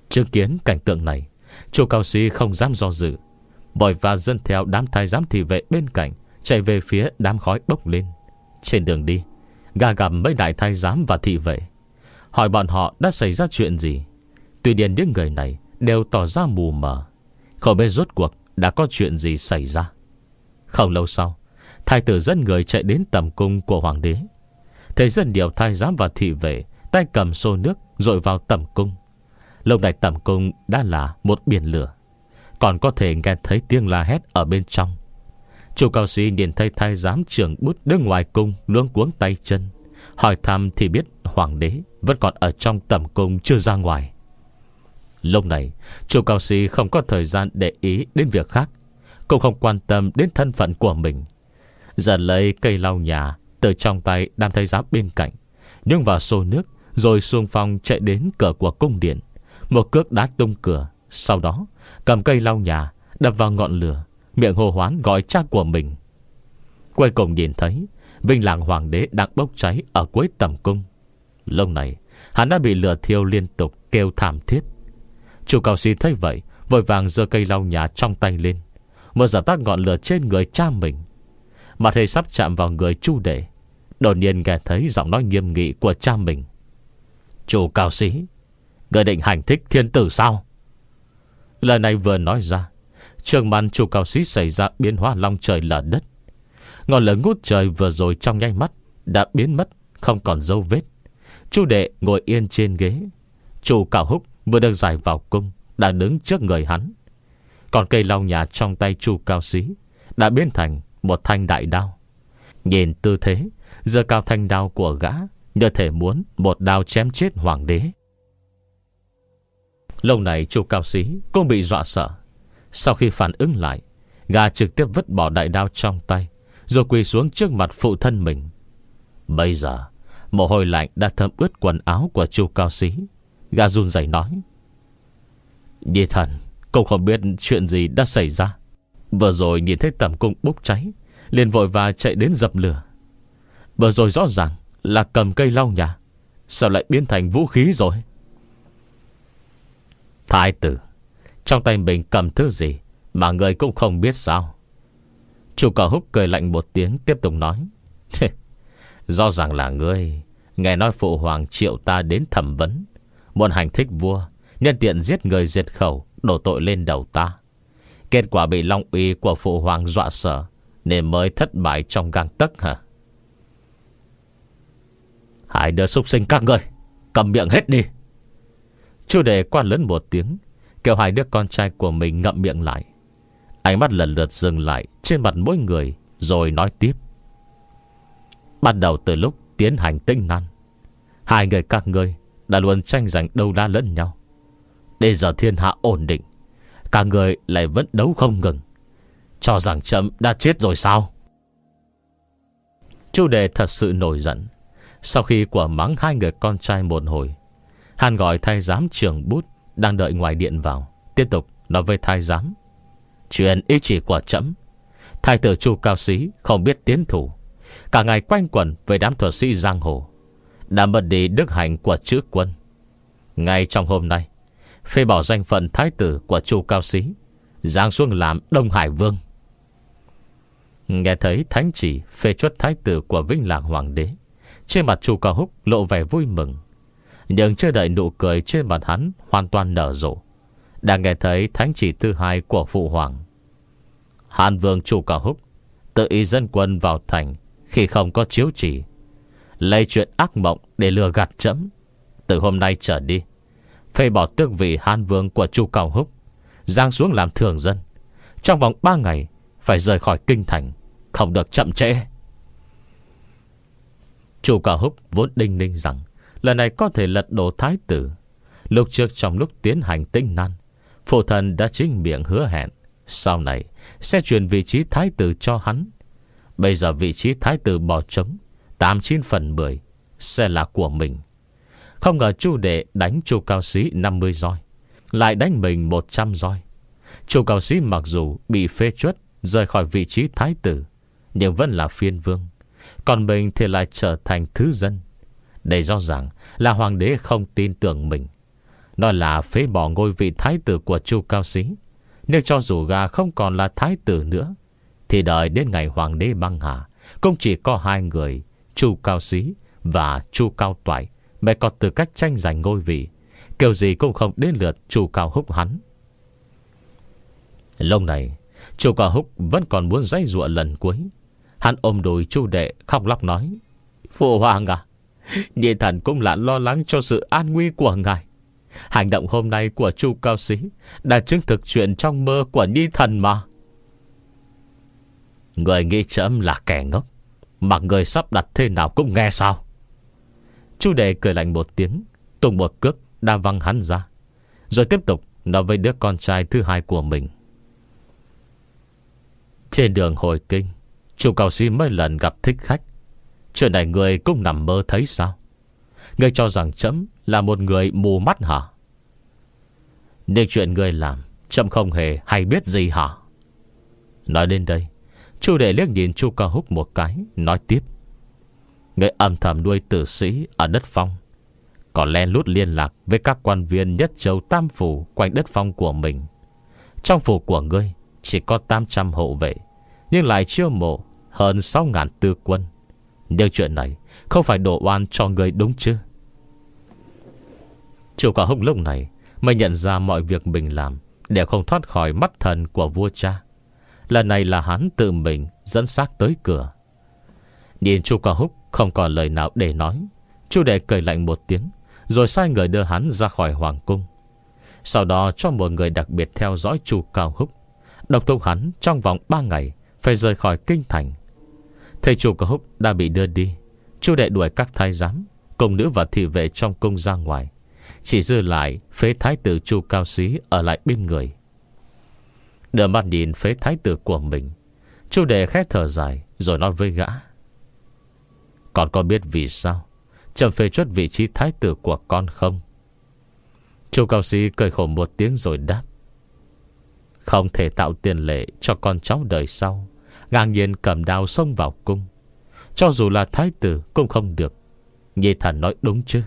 Chứng kiến cảnh tượng này, Chu Cao Sĩ không dám do dự, vội và dẫn theo đám thái giám thị vệ bên cạnh, chạy về phía đám khói bốc lên. Trên đường đi, gà gặp mấy đại thái giám và thị vệ, hỏi bọn họ đã xảy ra chuyện gì. Tuy nhiên những người này đều tỏ ra mù mờ, không biết rốt cuộc đã có chuyện gì xảy ra. Không lâu sau, thái tử dẫn người chạy đến tầm cung của hoàng đế. Thấy dân điều thái giám và thị vệ tay cầm xô nước dội vào tầm cung. Lúc này tầm cung đã là một biển lửa, còn có thể nghe thấy tiếng la hét ở bên trong. Chu Cao Sĩ nhìn thấy thái giám trưởng bút đứng ngoài cung luống cuống tay chân, hỏi thăm thì biết hoàng đế vẫn còn ở trong tầm cung chưa ra ngoài. Lúc này Chu Cao Sĩ không có thời gian để ý đến việc khác, cũng không quan tâm đến thân phận của mình. Giật lấy cây lau nhà từ trong tay đám thái giám bên cạnh, nhưng vào xô nước, rồi xung phong chạy đến cửa của cung điện, một cước đá tung cửa. Sau đó cầm cây lau nhà đập vào ngọn lửa, miệng hô hoán gọi cha của mình. Cuối cùng nhìn thấy Vinh Làng hoàng đế đang bốc cháy ở cuối tầm cung. Lúc này hắn đã bị lửa thiêu liên tục kêu thảm thiết. Chu Cao Sĩ thấy vậy, vội vàng giơ cây lau nhà trong tay lên, muốn dập tắt ngọn lửa trên người cha mình. Mà thầy sắp chạm vào người Chu Đệ, đột nhiên nghe thấy giọng nói nghiêm nghị của cha mình. Chu Cao Sĩ, người định hành thích thiên tử sao? Lời này vừa nói ra, trước mặt Chu Cao Sĩ xảy ra biến hóa long trời lở đất. Ngọn lửa ngút trời vừa rồi trong nháy mắt đã biến mất, không còn dấu vết. Chu Đệ ngồi yên trên ghế. Chu Cao Húc vừa được giải vào cung đã đứng trước người hắn. Còn cây lau nhà trong tay Chu Cao Sĩ đã biến thành một thanh đại đao. Nhìn tư thế giơ cao thanh đao của gã, như thể muốn một đao chém chết hoàng đế. Lâu này Chu Cao Sĩ cũng bị dọa sợ. Sau khi phản ứng lại, gã trực tiếp vứt bỏ đại đao trong tay, rồi quỳ xuống trước mặt phụ thân mình. Bây giờ mồ hôi lạnh đã thấm ướt quần áo của Chu Cao Sĩ. Gã run rẩy nói: Nhi thần cũng không biết chuyện gì đã xảy ra. Vừa rồi nhìn thấy tầm cung bốc cháy, liền vội và chạy đến dập lửa. Vừa rồi rõ ràng là cầm cây lau nhà, sao lại biến thành vũ khí rồi? Thái tử, trong tay mình cầm thứ gì mà người cũng không biết sao? Chu Cao Húc cười lạnh một tiếng, tiếp tục nói: Rõ ràng là ngươi nghe nói phụ hoàng triệu ta đến thẩm vấn, muốn hành thích vua, nhân tiện giết người diệt khẩu, đổ tội lên đầu ta. Kết quả bị long uy của phụ hoàng dọa sợ, nên mới thất bại trong gang tấc hả? Hai đứa súc sinh các ngươi, cầm miệng hết đi! Chu Đệ quát lớn một tiếng, kêu hai đứa con trai của mình ngậm miệng lại. Ánh mắt lần lượt dừng lại trên mặt mỗi người, rồi nói tiếp: Bắt đầu từ lúc tiến hành Tinh Nan, hai người các ngươi đã luôn tranh giành đấu đá lẫn nhau. Bây giờ thiên hạ ổn định, cả người lại vẫn đấu không ngừng, cho rằng chậm đã chết rồi sao? Chu Đệ thật sự nổi giận. Sau khi quả mắng hai người con trai một hồi, hắn gọi thái giám trưởng bút đang đợi ngoài điện vào, tiếp tục nói với thái giám: Chuyện ý chỉ của trẫm, thái tử Chu Cao Sĩ không biết tiến thủ, cả ngày quanh quẩn với đám thuật sĩ giang hồ, đã mất đi đức hạnh của chữ quân. Ngay trong hôm nay, phê bỏ danh phận thái tử của Chu Cao Sĩ, giáng xuống làm Đông Hải Vương. Nghe thấy thánh chỉ phê chuất thái tử của Vinh Làng hoàng đế, trên mặt Chu Cao Húc lộ vẻ vui mừng. Nhưng chưa đợi nụ cười trên mặt hắn hoàn toàn nở rộ, đã nghe thấy thánh chỉ thứ hai của phụ hoàng. Hán Vương Chu Cao Húc tự ý dẫn quân vào thành khi không có chiếu chỉ, lấy chuyện ác mộng để lừa gạt trẫm. Từ hôm nay trở đi, phê bỏ tước vị Hán Vương của Chu Cao Húc, giáng xuống làm thường dân. Trong vòng ba ngày phải rời khỏi kinh thành, không được chậm trễ. Chu Cao Húc vốn đinh ninh rằng lần này có thể lật đổ thái tử. Lúc trước trong lúc tiến hành Tinh Nan, phụ thần đã chính miệng hứa hẹn sau này sẽ truyền vị trí thái tử cho hắn. Bây giờ vị trí thái tử bỏ trống, tám chín phần mười sẽ là của mình. Không ngờ Chu Đệ đánh Chu Cao Sĩ năm mươi roi, lại đánh mình một trăm roi. Chu Cao Sĩ mặc dù bị phê truất rời khỏi vị trí thái tử, nhưng vẫn là phiên vương, còn mình thì lại trở thành thứ dân. Đây rõ ràng là hoàng đế không tin tưởng mình. Nó là phế bỏ ngôi vị thái tử của Chu Cao Xí. Nhưng cho dù gã không còn là thái tử nữa, thì đợi đến ngày hoàng đế băng hà, cũng chỉ có hai người, Chu Cao Xí và Chu Cao Toại, mới có tư cách tranh giành ngôi vị. Kiểu gì cũng không đến lượt Chu Cao Húc hắn. Lúc này Chu Cao Húc vẫn còn muốn giãy giụa lần cuối. Hắn ôm đùi Chu Đệ khóc lóc nói: Phụ hoàng à, Nhi thần cũng là lo lắng cho sự an nguy của ngài. Hành động hôm nay của Chu Cao Xí đã chứng thực chuyện trong mơ của Nhi thần mà. Người nghĩ trẫm là kẻ ngốc, mà người sắp đặt thế nào cũng nghe sao? Chu Đệ cười lạnh một tiếng, tung một cước đá văng hắn ra, rồi tiếp tục nói với đứa con trai thứ hai của mình: Trên đường hồi kinh, Chu Cao Xí mấy lần gặp thích khách. Chuyện này người cũng nằm mơ thấy sao? Người cho rằng trẫm là một người mù mắt hả? Nhưng chuyện người làm trẫm không hề hay biết gì hả? Nói đến đây, Chu Đệ liếc nhìn Chu Cao Húc một cái, nói tiếp: Người âm thầm nuôi tử sĩ ở đất Phong, còn len lút liên lạc với các quan viên nhất châu tam phủ quanh đất Phong của mình. Trong phủ của ngươi chỉ có tám trăm hộ vệ, nhưng lại chiêu mộ hơn sáu ngàn tư quân. Nhưng chuyện này không phải đổ oan cho ngươi đúng chứ? Chu Cao Húc lúc này mới nhận ra mọi việc mình làm đều không thoát khỏi mắt thần của vua cha. Lần này là hắn tự mình dẫn xác tới cửa. Nhìn Chu Cao Húc không còn lời nào để nói, Chu Đệ cười lạnh một tiếng, rồi sai người đưa hắn ra khỏi hoàng cung. Sau đó cho một người đặc biệt theo dõi Chu Cao Húc, đốc thúc hắn trong vòng ba ngày phải rời khỏi kinh thành. Thấy Chu Cao Húc đã bị đưa đi, Chu Đệ đuổi các thái giám, cung nữ và thị vệ trong cung ra ngoài, chỉ dư lại phế thái tử Chu Cao Xí ở lại bên người. Đưa mắt nhìn phế thái tử của mình, Chu Đệ khẽ thở dài, rồi nói với gã: Con có biết vì sao trẫm phê truất vị trí thái tử của con không? Chu Cao Xí cười khổ một tiếng rồi đáp: Không thể tạo tiền lệ cho con cháu đời sau ngang nhiên cầm đao xông vào cung. Cho dù là thái tử cũng không được. Nhi thần nói đúng chứ?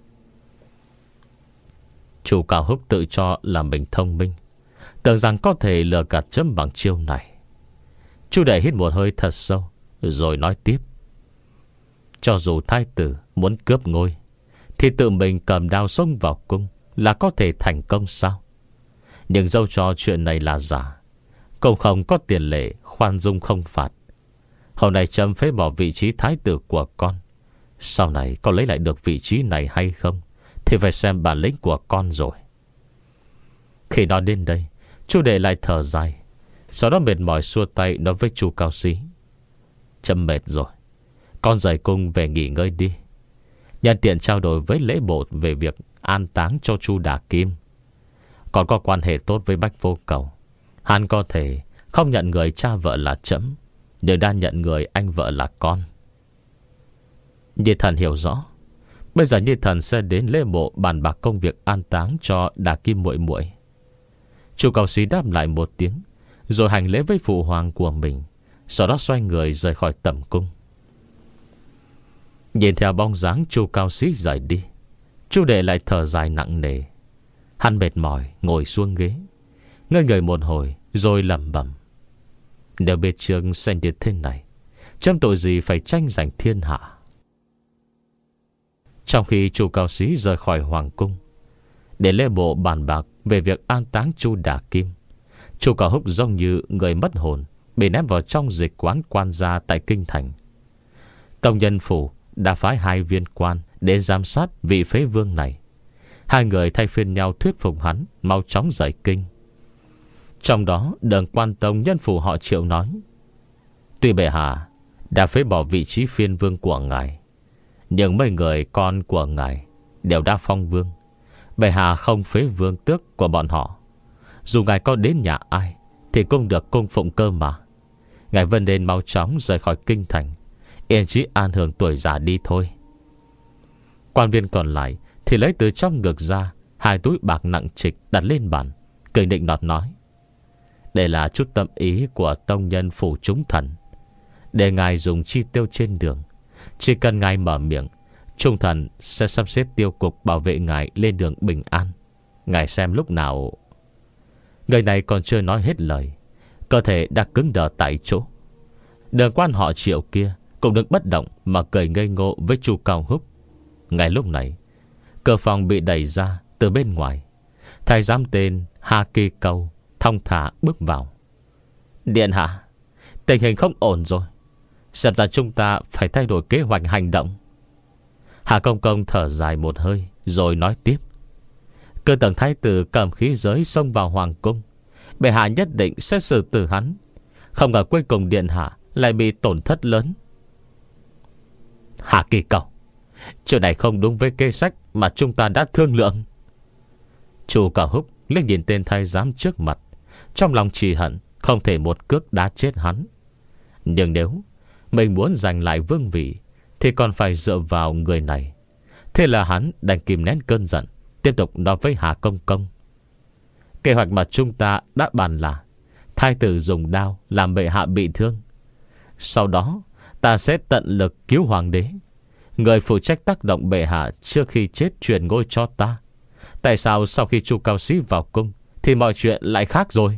Chu Cao Húc tự cho là mình thông minh, tưởng rằng có thể lừa gạt trẫm bằng chiêu này. Chu Đệ hít một hơi thật sâu, rồi nói tiếp: Cho dù thái tử muốn cướp ngôi, thì tự mình cầm đao xông vào cung là có thể thành công sao? Nhưng dẫu cho chuyện này là giả, cũng không có tiền lệ khoan dung không phạt. Hôm nay trẫm phế bỏ vị trí thái tử của con, sau này có lấy lại được vị trí này hay không thì phải xem bản lĩnh của con rồi. Khi nói đến đây, Chu Đệ lại thở dài, sau đó mệt mỏi xua tay nói với Chu Cao Xí: Trẫm mệt rồi, con rời cung về nghỉ ngơi đi. Nhân tiện trao đổi với lễ bộ về việc an táng cho Chu Đả Kim. Còn có quan hệ tốt với Bách Vô Cầu. Hắn có thể không nhận người cha vợ là trẫm, nhưng đã nhận người anh vợ là con. Nhi thần hiểu rõ. Bây giờ Nhi thần sẽ đến lễ bộ bàn bạc công việc an táng cho Đả Kim muội muội. Chu Cao Xí đáp lại một tiếng, rồi hành lễ với phụ hoàng của mình, sau đó xoay người rời khỏi tẩm cung. Nhìn theo bóng dáng Chu Cao Xí rời đi, Chu Đệ lại thở dài nặng nề. Hắn mệt mỏi ngồi xuống ghế, ngây người một hồi rồi lẩm bẩm: Nếu biết trường sẽ như thế này, chấm tội gì phải tranh giành thiên hạ. Trong khi Chu Cao Xí rời khỏi hoàng cung để lễ bộ bàn bạc về việc an táng Chu Đả Kim, Chu Cao Húc giống như người mất hồn, bị ném vào trong dịch quán quan gia tại kinh thành. Tông Nhân Phủ đã phái hai viên quan để giám sát vị phế vương này. Hai người thay phiên nhau thuyết phục hắn mau chóng rời kinh. Trong đó Đường Quan Tông Nhân Phủ họ Triệu nói: Tuy bệ hạ đã phế bỏ vị trí phiên vương của ngài, nhưng mấy người con của ngài đều đã phong vương. Bệ hạ không phế vương tước của bọn họ. Dù ngài có đến nhà ai thì cũng được cung phụng cơ mà. Ngài vẫn nên mau chóng rời khỏi kinh thành, yên chí an hưởng tuổi già đi thôi. Quan viên còn lại thì lấy từ trong ngực ra hai túi bạc nặng trịch đặt lên bàn, cười định nọt nói: Đây là chút tâm ý của tông nhân phủ chúng thần, để ngài dùng chi tiêu trên đường. Chỉ cần ngài mở miệng, trung thần sẽ sắp xếp tiêu cục bảo vệ ngài lên đường bình an. Ngài xem lúc nào. Người này còn chưa nói hết lời, cơ thể đã cứng đờ tại chỗ. Đường quan họ Triệu kia cũng đứng bất động mà cười ngây ngô với Chu Cao Húc. Ngay lúc này, cửa phòng bị đẩy ra từ bên ngoài. Thái giám tên Hà Kỳ Cầu thong thả bước vào. Điện hạ, tình hình không ổn rồi, xem ra chúng ta phải thay đổi kế hoạch hành động. Hà Công Công thở dài một hơi rồi nói tiếp. Cơ tầng thái tử cầm khí giới xông vào hoàng cung, bệ hạ nhất định sẽ xử tử hắn. Không ngờ cuối cùng điện hạ lại bị tổn thất lớn. Hà Kỳ Cầu, chuyện này không đúng với kế sách mà chúng ta đã thương lượng. Chu Cao Húc liếc nhìn tên thái giám trước mặt, trong lòng chỉ hận không thể một cước đá chết hắn. Nhưng nếu mình muốn giành lại vương vị thì còn phải dựa vào người này. Thế là hắn đành kìm nén cơn giận, tiếp tục nói với Hà Công Công. Kế hoạch mà chúng ta đã bàn là thái tử dùng đao làm bệ hạ bị thương. Sau đó ta sẽ tận lực cứu hoàng đế. Người phụ trách tác động bệ hạ trước khi chết truyền ngôi cho ta. Tại sao sau khi Chu Cao Sĩ vào cung thì mọi chuyện lại khác rồi?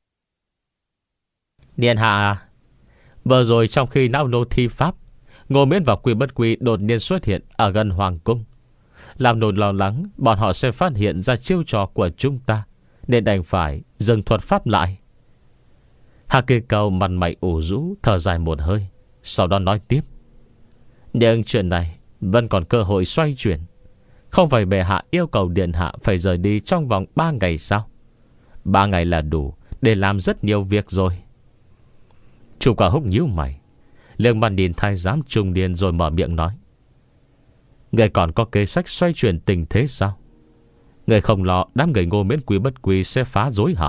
Điện hạ, vừa rồi trong khi não nô thi pháp, Ngô Miễn và Quy Bất Quy đột nhiên xuất hiện ở gần hoàng cung, làm nổi lo lắng bọn họ sẽ phát hiện ra chiêu trò của chúng ta, nên đành phải dừng thuật pháp lại. Hà Kỳ Cầu mặt mày ủ rũ thở dài một hơi, sau đó nói tiếp. Nhưng chuyện này vẫn còn cơ hội xoay chuyển. Không phải bệ hạ yêu cầu điện hạ phải rời đi trong vòng ba ngày sao? Ba ngày là đủ để làm rất nhiều việc rồi. Chu Cao Húc nhíu mày, liếc mắt nhìn thái giám trung niên rồi mở miệng nói. Người còn có kế sách xoay chuyển tình thế sao? Người không lo đám người Ngô Miễn Quý Bất Quý sẽ phá rối hả?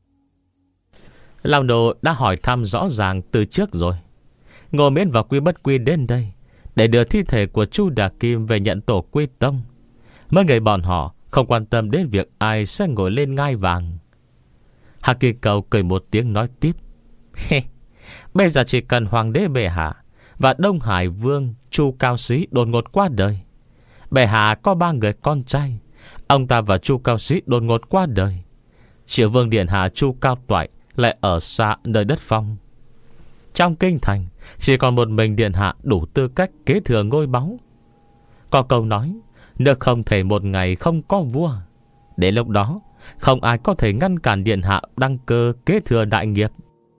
Lão nô đã hỏi thăm rõ ràng từ trước rồi. Ngô Miễn và Quý Bất Quý đến đây để đưa thi thể của Chu Đà Kim về nhận tổ quy tông. Mấy người bọn họ không quan tâm đến việc ai sẽ ngồi lên ngai vàng. Hà Kỳ Cầu cười một tiếng nói tiếp. Bây giờ chỉ cần hoàng đế bệ hạ và Đông Hải Vương Chu Cao Sĩ đột ngột qua đời. Bệ hạ có ba người con trai, ông ta và Chu Cao Sĩ đột ngột qua đời. Triệu vương điện hạ Chu Cao Toại lại ở xa nơi đất phong. Trong kinh thành chỉ còn một mình điện hạ đủ tư cách kế thừa ngôi báu. Có câu nói, nước không thể một ngày không có vua. Đến lúc đó không ai có thể ngăn cản điện hạ đăng cơ kế thừa đại nghiệp.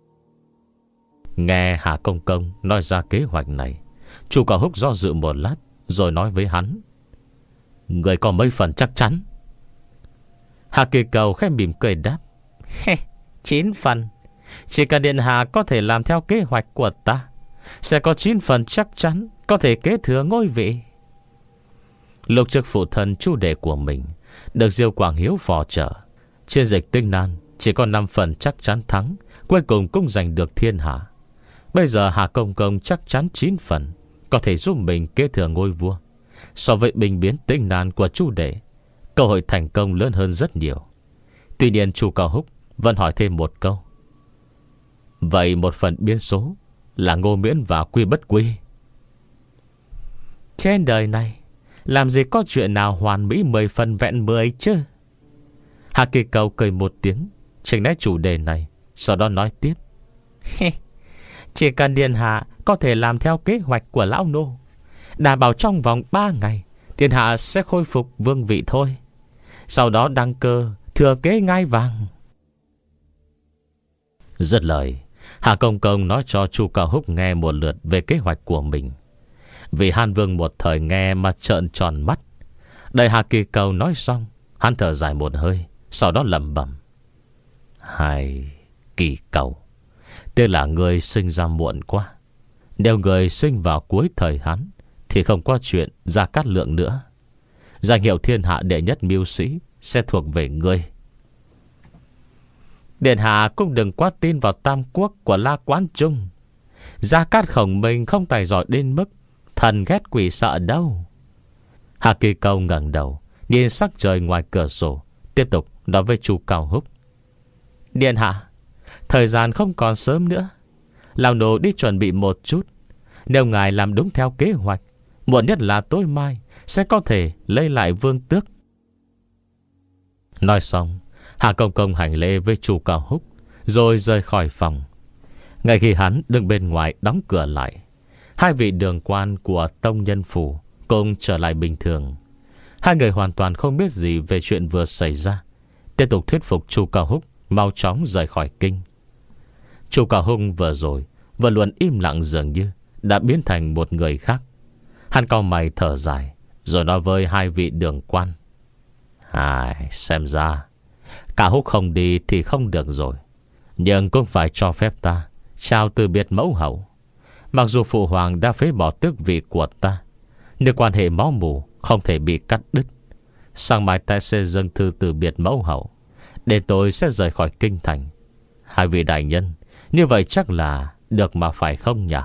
Nghe Hà Công Công nói ra kế hoạch này, Chu Cao Húc do dự một lát rồi nói với hắn. Người có mấy phần chắc chắn? Hà Kỳ Cầu khẽ mỉm cười đáp. Chín phần. Chỉ cần điện hạ có thể làm theo kế hoạch của ta, sẽ có chín phần chắc chắn có thể kế thừa ngôi vị. Lúc trước phụ thân Chu đệ của mình được Diêu Quảng Hiếu phò trợ, chiến dịch Tinh Nan chỉ có năm phần chắc chắn thắng, cuối cùng cũng giành được thiên hạ. Bây giờ Hà Công Công chắc chắn chín phần có thể giúp mình kế thừa ngôi vua. So với bình biến Tinh Nan của Chu đệ, cơ hội thành công lớn hơn rất nhiều. Tuy nhiên Chu Cao Húc vẫn hỏi thêm một câu. Vậy một phần biến số là Ngô Miễn và Quy Bất Quy? Trên đời này làm gì có chuyện nào hoàn mỹ mười phần vẹn mười chứ? Hà Kỳ Cầu cười một tiếng, tránh né chủ đề này, sau đó nói tiếp. Chỉ cần điện hạ có thể làm theo kế hoạch của lão nô, đảm bảo trong vòng ba ngày điện hạ sẽ khôi phục vương vị thôi. Sau đó đăng cơ thừa kế ngai vàng. Dứt lời, Hà Công Công nói cho Chu Cao Húc nghe một lượt về kế hoạch của mình. Vì Hàn Vương một thời nghe mà trợn tròn mắt. Đợi Hà Kỳ Cầu nói xong, hắn thở dài một hơi, sau đó lẩm bẩm. Hai Kỳ Cầu, tức là người sinh ra muộn quá. Nếu người sinh vào cuối thời hắn thì không có chuyện Gia Cát Lượng nữa. Danh hiệu thiên hạ đệ nhất mưu sĩ sẽ thuộc về ngươi. Điện hạ cũng đừng quá tin vào tam quốc của La Quán Trung. Gia Cát Khổng Minh không tài giỏi đến mức thần ghét quỷ sợ đâu. Hà Kỳ Cầu ngẩng đầu nhìn sắc trời ngoài cửa sổ, tiếp tục nói với Chu Cao Húc. Điện hạ, thời gian không còn sớm nữa, lão nô đi chuẩn bị một chút. Nếu ngài làm đúng theo kế hoạch, muộn nhất là tối mai sẽ có thể lấy lại vương tước. Nói xong, Hạ Công Công hành lễ với Chu Cao Húc, rồi rời khỏi phòng. Ngay khi hắn đứng bên ngoài đóng cửa lại, hai vị đường quan của Tông Nhân Phủ cũng trở lại bình thường. Hai người hoàn toàn không biết gì về chuyện vừa xảy ra, tiếp tục thuyết phục Chu Cao Húc mau chóng rời khỏi kinh. Chu Cao Húc vừa rồi vẫn luôn im lặng, dường như đã biến thành một người khác. Hắn cau mày thở dài, rồi nói với hai vị đường quan: Ai, xem ra Cao Húc không đi thì không được rồi, nhưng cũng phải cho phép ta chào từ biệt mẫu hậu. Mặc dù phụ hoàng đã phế bỏ tước vị của ta, nhưng quan hệ máu mủ không thể bị cắt đứt. Sáng mai ta sẽ dâng thư từ biệt mẫu hậu, để tôi sẽ rời khỏi kinh thành. Hai vị đại nhân, như vậy chắc là được mà phải không nhỉ?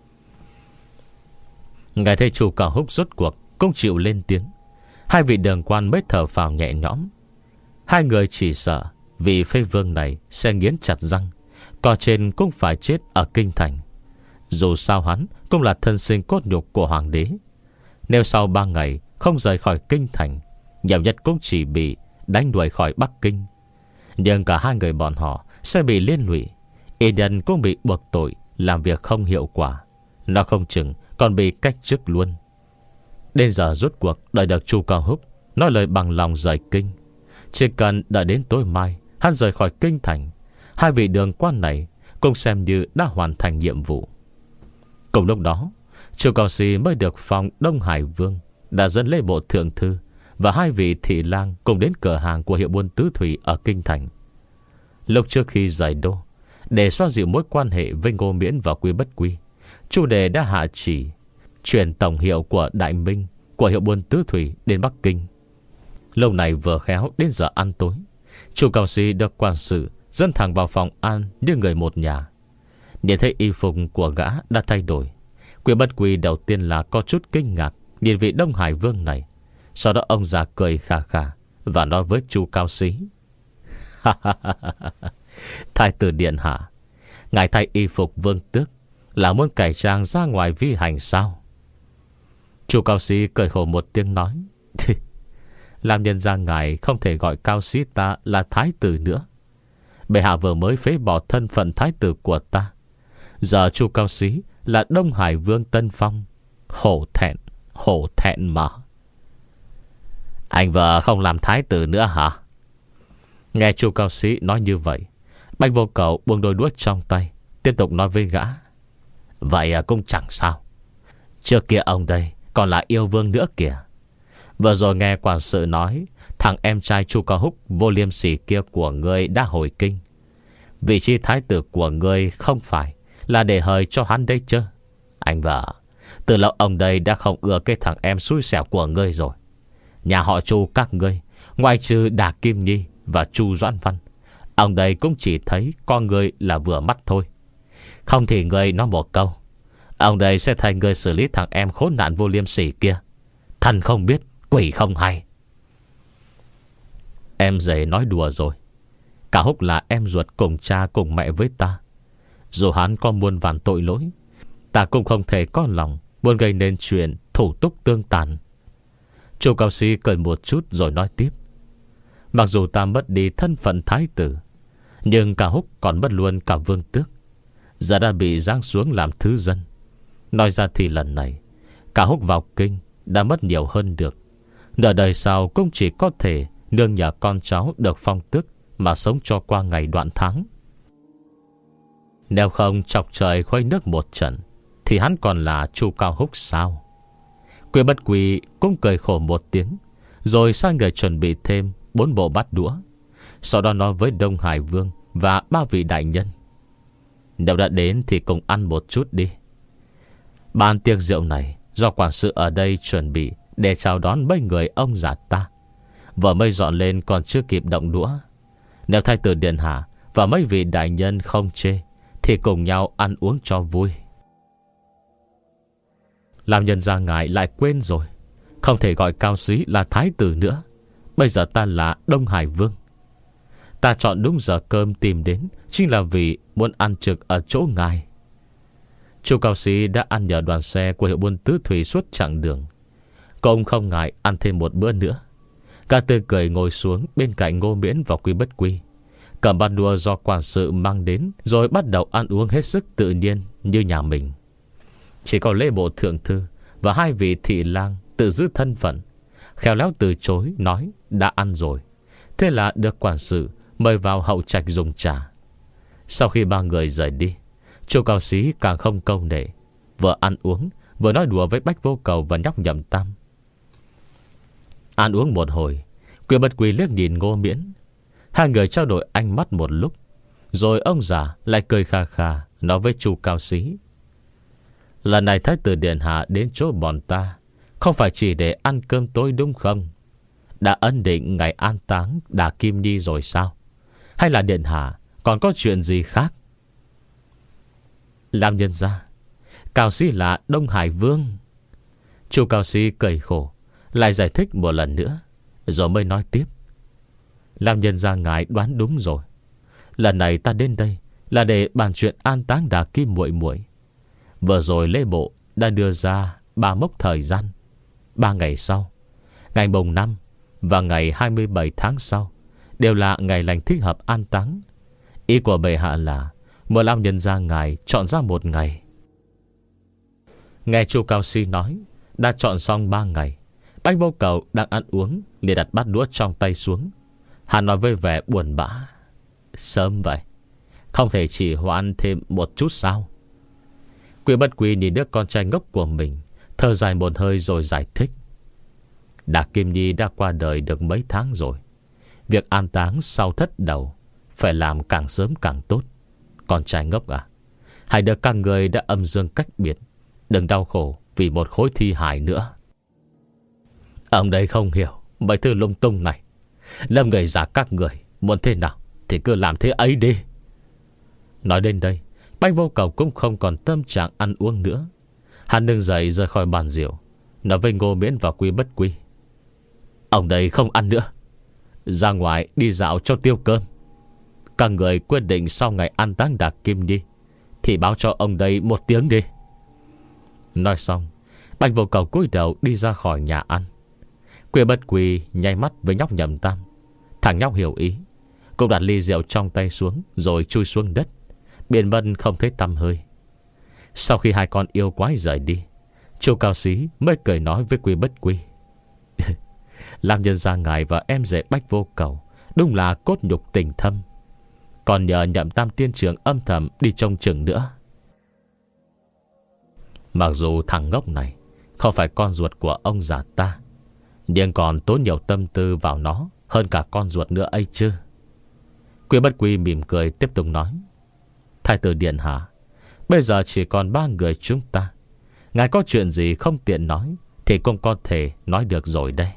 Ngài thấy Chu Cao Húc rốt cuộc cũng chịu lên tiếng, hai vị đường quan mới thở phào nhẹ nhõm. Hai người chỉ sợ vì phế vương này sẽ nghiến chặt răng, có trên cũng phải chết ở kinh thành. Dù sao hắn cũng là thân sinh cốt nhục của hoàng đế. Nếu sau ba ngày không rời khỏi kinh thành, nhiều nhất cũng chỉ bị đánh đuổi khỏi Bắc Kinh. Nhưng cả hai người bọn họ sẽ bị liên lụy, y nhân cũng bị buộc tội làm việc không hiệu quả, nó không chừng còn bị cách chức luôn. Đến giờ rốt cuộc đợi được Chu Cao Húc nói lời bằng lòng rời kinh. Chỉ cần đợi đến tối mai hắn rời khỏi kinh thành, hai vị đường quan này cũng xem như đã hoàn thành nhiệm vụ. Cùng lúc đó, Chu Cao Sĩ mới được phòng Đông Hải Vương đã dẫn lễ bộ thượng thư và hai vị thị lang cùng đến cửa hàng của hiệu buôn tứ thủy ở kinh thành. Lúc trước khi rời đô, để xoa dịu mối quan hệ với Ngô Miễn và Quý Bất Quy, Chu Đề đã hạ chỉ chuyển tổng hiệu của Đại Minh của hiệu buôn tứ thủy đến Bắc Kinh. Lâu này vừa khéo đến giờ ăn tối, Chu Cao Sĩ được quan sự dẫn thẳng vào phòng ăn như người một nhà. Nhìn thấy y phục của gã đã thay đổi, Quý Bất Quy đầu tiên là có chút kinh ngạc nhìn vị Đông Hải Vương này. Sau đó ông già cười khà khà và nói với Chu Cao Sĩ: Thái tử điện hạ, ngài thay y phục vương tước là muốn cải trang ra ngoài vi hành sao? Chu Cao Sĩ cười khổ một tiếng nói: Làm nhân ra ngài không thể gọi Cao Sĩ ta là thái tử nữa. Bệ hạ vừa mới phế bỏ thân phận thái tử của ta, giờ Chu Cao Sĩ là Đông Hải Vương Tân Phong. Hổ thẹn, hổ thẹn mà. Anh vợ không làm thái tử nữa hả? Nghe Chu Cao Sĩ nói như vậy, Bạch Vô Cầu buông đôi đuốc trong tay, tiếp tục nói với gã: Vậy cũng chẳng sao. Trước kia ông đây còn là yêu vương nữa kìa. Vừa rồi nghe quản sự nói thằng em trai Chu Cao Húc vô liêm sỉ kia của ngươi đã hồi kinh. Vị trí thái tử của ngươi không phải là để hời cho hắn đây chứ. Anh vợ, từ lâu ông đây đã không ưa cái thằng em xui xẻo của ngươi rồi. Nhà họ Chu các ngươi, ngoài trừ Đà Kim Nhi và Chu Doãn Văn, ông đây cũng chỉ thấy con ngươi là vừa mắt thôi. Không thì ngươi nói một câu, ông đây sẽ thay ngươi xử lý thằng em khốn nạn vô liêm sỉ kia. Thần không biết, quỷ không hay. Em dễ nói đùa rồi. Cả Húc là em ruột cùng cha cùng mẹ với ta. Dù hắn có muôn vàn tội lỗi, ta cũng không thể có lòng muốn gây nên chuyện thủ túc tương tàn. Chu Cao Sĩ cười một chút rồi nói tiếp: Mặc dù ta mất đi thân phận thái tử, nhưng cả Húc còn mất luôn cả vương tước, giờ đã bị giáng xuống làm thứ dân. Nói ra thì lần này cả Húc vào kinh đã mất nhiều hơn được. Nửa đời sau cũng chỉ có thể nương nhờ con cháu được phong tước mà sống cho qua ngày đoạn tháng. Nếu không chọc trời khuấy nước một trận, thì hắn còn là Chu Cao Húc sao? Quý Bất Quy cũng cười khổ một tiếng, rồi sai người chuẩn bị thêm bốn bộ bát đũa. Sau đó nói với Đông Hải Vương và ba vị đại nhân: Nếu đã đến thì cùng ăn một chút đi. Bàn tiệc rượu này do quản sự ở đây chuẩn bị để chào đón mấy người ông già ta, vừa mới dọn lên còn chưa kịp động đũa. Nếu thái tử điện hạ và mấy vị đại nhân không chê thì cùng nhau ăn uống cho vui. Làm nhân ra ngài lại quên rồi, không thể gọi Cao Sĩ là thái tử nữa. Bây giờ ta là Đông Hải Vương. Ta chọn đúng giờ cơm tìm đến chính là vì muốn ăn trực ở chỗ ngài. Chu Cao Sĩ đã ăn nhờ đoàn xe của hiệu buôn tứ thủy suốt chặng đường, cũng không ngại ăn thêm một bữa nữa. Cả tươi cười ngồi xuống bên cạnh Ngô Miễn và Quy Bất Quy, cầm bát đũa do quản sự mang đến, rồi bắt đầu ăn uống hết sức tự nhiên như nhà mình. Chỉ có Lễ Bộ thượng thư và hai vị thị lang tự giữ thân phận, khéo léo từ chối, nói đã ăn rồi. Thế là được quản sự mời vào hậu trạch dùng trà. Sau khi ba người rời đi, Chu Cao Xí càng không câu nệ, vừa ăn uống vừa nói đùa với Bách Vô Cầu và nhóc Nhậm Tam. Ăn uống một hồi, Quy Bất Quy liếc nhìn Ngô Miễn. Hai người trao đổi ánh mắt một lúc, rồi ông già lại cười kha kha, nói với Chu Cao Xí: lần này Thái tử điện hạ đến chỗ bọn ta không phải chỉ để ăn cơm tối đúng không? Đã ấn định ngày an táng Đà Kim Nhi rồi sao? Hay là điện hạ còn có chuyện gì khác? Làm nhân ra, Cao Xí là Đông Hải Vương. Chu Cao Xí cười khổ, lại giải thích một lần nữa, rồi mới nói tiếp: làm nhân ra ngài đoán đúng rồi. Lần này ta đến đây là để bàn chuyện an táng Đà Kim muội muội. Vừa rồi Lễ Bộ đã đưa ra ba mốc thời gian: Ba ngày sau, ngày mùng năm và ngày hai mươi bảy tháng sau đều là ngày lành thích hợp an táng. Ý của bệ hạ là mời lão nhân gia ngài chọn ra một ngày. Nghe Chu Cao Xí nói đã chọn xong ba ngày, Bách Vô Cầu đang ăn uống liền đặt bát đũa trong tay xuống. Hắn nói với vẻ buồn bã: sớm vậy, không thể chỉ hoãn thêm một chút sao? Quy Bất Quy nhìn đứa con trai ngốc của mình, thở dài một hơi rồi giải thích: Đà Kim Nhi đã qua đời được mấy tháng rồi. Việc an táng sau thất đầu phải làm càng sớm càng tốt. Con trai ngốc à, hãy đợi các người đã âm dương cách biệt, đừng đau khổ vì một khối thi hài nữa. Ông đây không hiểu mấy thứ lung tung này. Lâm người già các người muốn thế nào thì cứ làm thế ấy đi. Nói đến đây, Bách Vô Cầu cũng không còn tâm trạng ăn uống nữa. Hắn đứng dậy rời khỏi bàn rượu, nói với Ngô Miễn và Quy Bất Quy: ông đây không ăn nữa, ra ngoài đi dạo cho tiêu cơm. Các người quyết định sau ngày an táng Đà Kim Nhi thì báo cho ông đây một tiếng đi. Nói xong, Bách Vô Cầu cúi đầu đi ra khỏi nhà ăn. Quy Bất Quy nháy mắt với nhóc Nhậm Tam. Thằng nhóc hiểu ý, cũng đặt ly rượu trong tay xuống, rồi chui xuống đất, biến mất không thấy tăm hơi. Sau khi hai con yêu quái rời đi, Chu Cao Xí mới cười nói với Quy Bất Quy: làm nhân gia ngài và em rể Bách Vô Cầu đúng là cốt nhục tình thâm. Còn nhờ Nhậm Tam tiên trưởng âm thầm đi trông chừng nữa. Mặc dù thằng ngốc này không phải con ruột của ông già ta, nhưng còn tốn nhiều tâm tư vào nó hơn cả con ruột nữa ấy chứ. Quy Bất Quy mỉm cười tiếp tục nói: Thái tử điện hạ, bây giờ chỉ còn ba người chúng ta. Ngài có chuyện gì không tiện nói thì cũng có thể nói được rồi đây.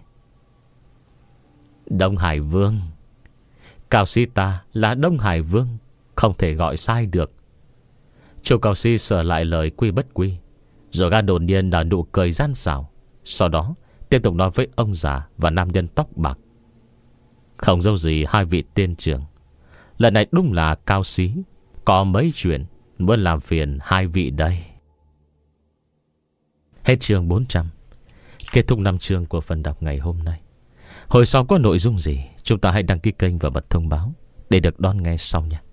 Đông Hải Vương. Cao Xí ta là Đông Hải Vương, không thể gọi sai được. Chu Cao Xí sửa lại lời Quy Bất Quy, rồi gã đột nhiên là nụ cười gian xảo. Sau đó tiếp tục nói với ông già và nam nhân tóc bạc: không dâu gì hai vị tiên trưởng, lần này đúng là Cao Xí có mấy chuyện muốn làm phiền hai vị đây. Hết chương bốn trăm. Kết thúc năm chương của phần đọc ngày hôm nay. Hồi sau có nội dung gì chúng ta hãy đăng ký kênh và bật thông báo để được đón nghe sau nha.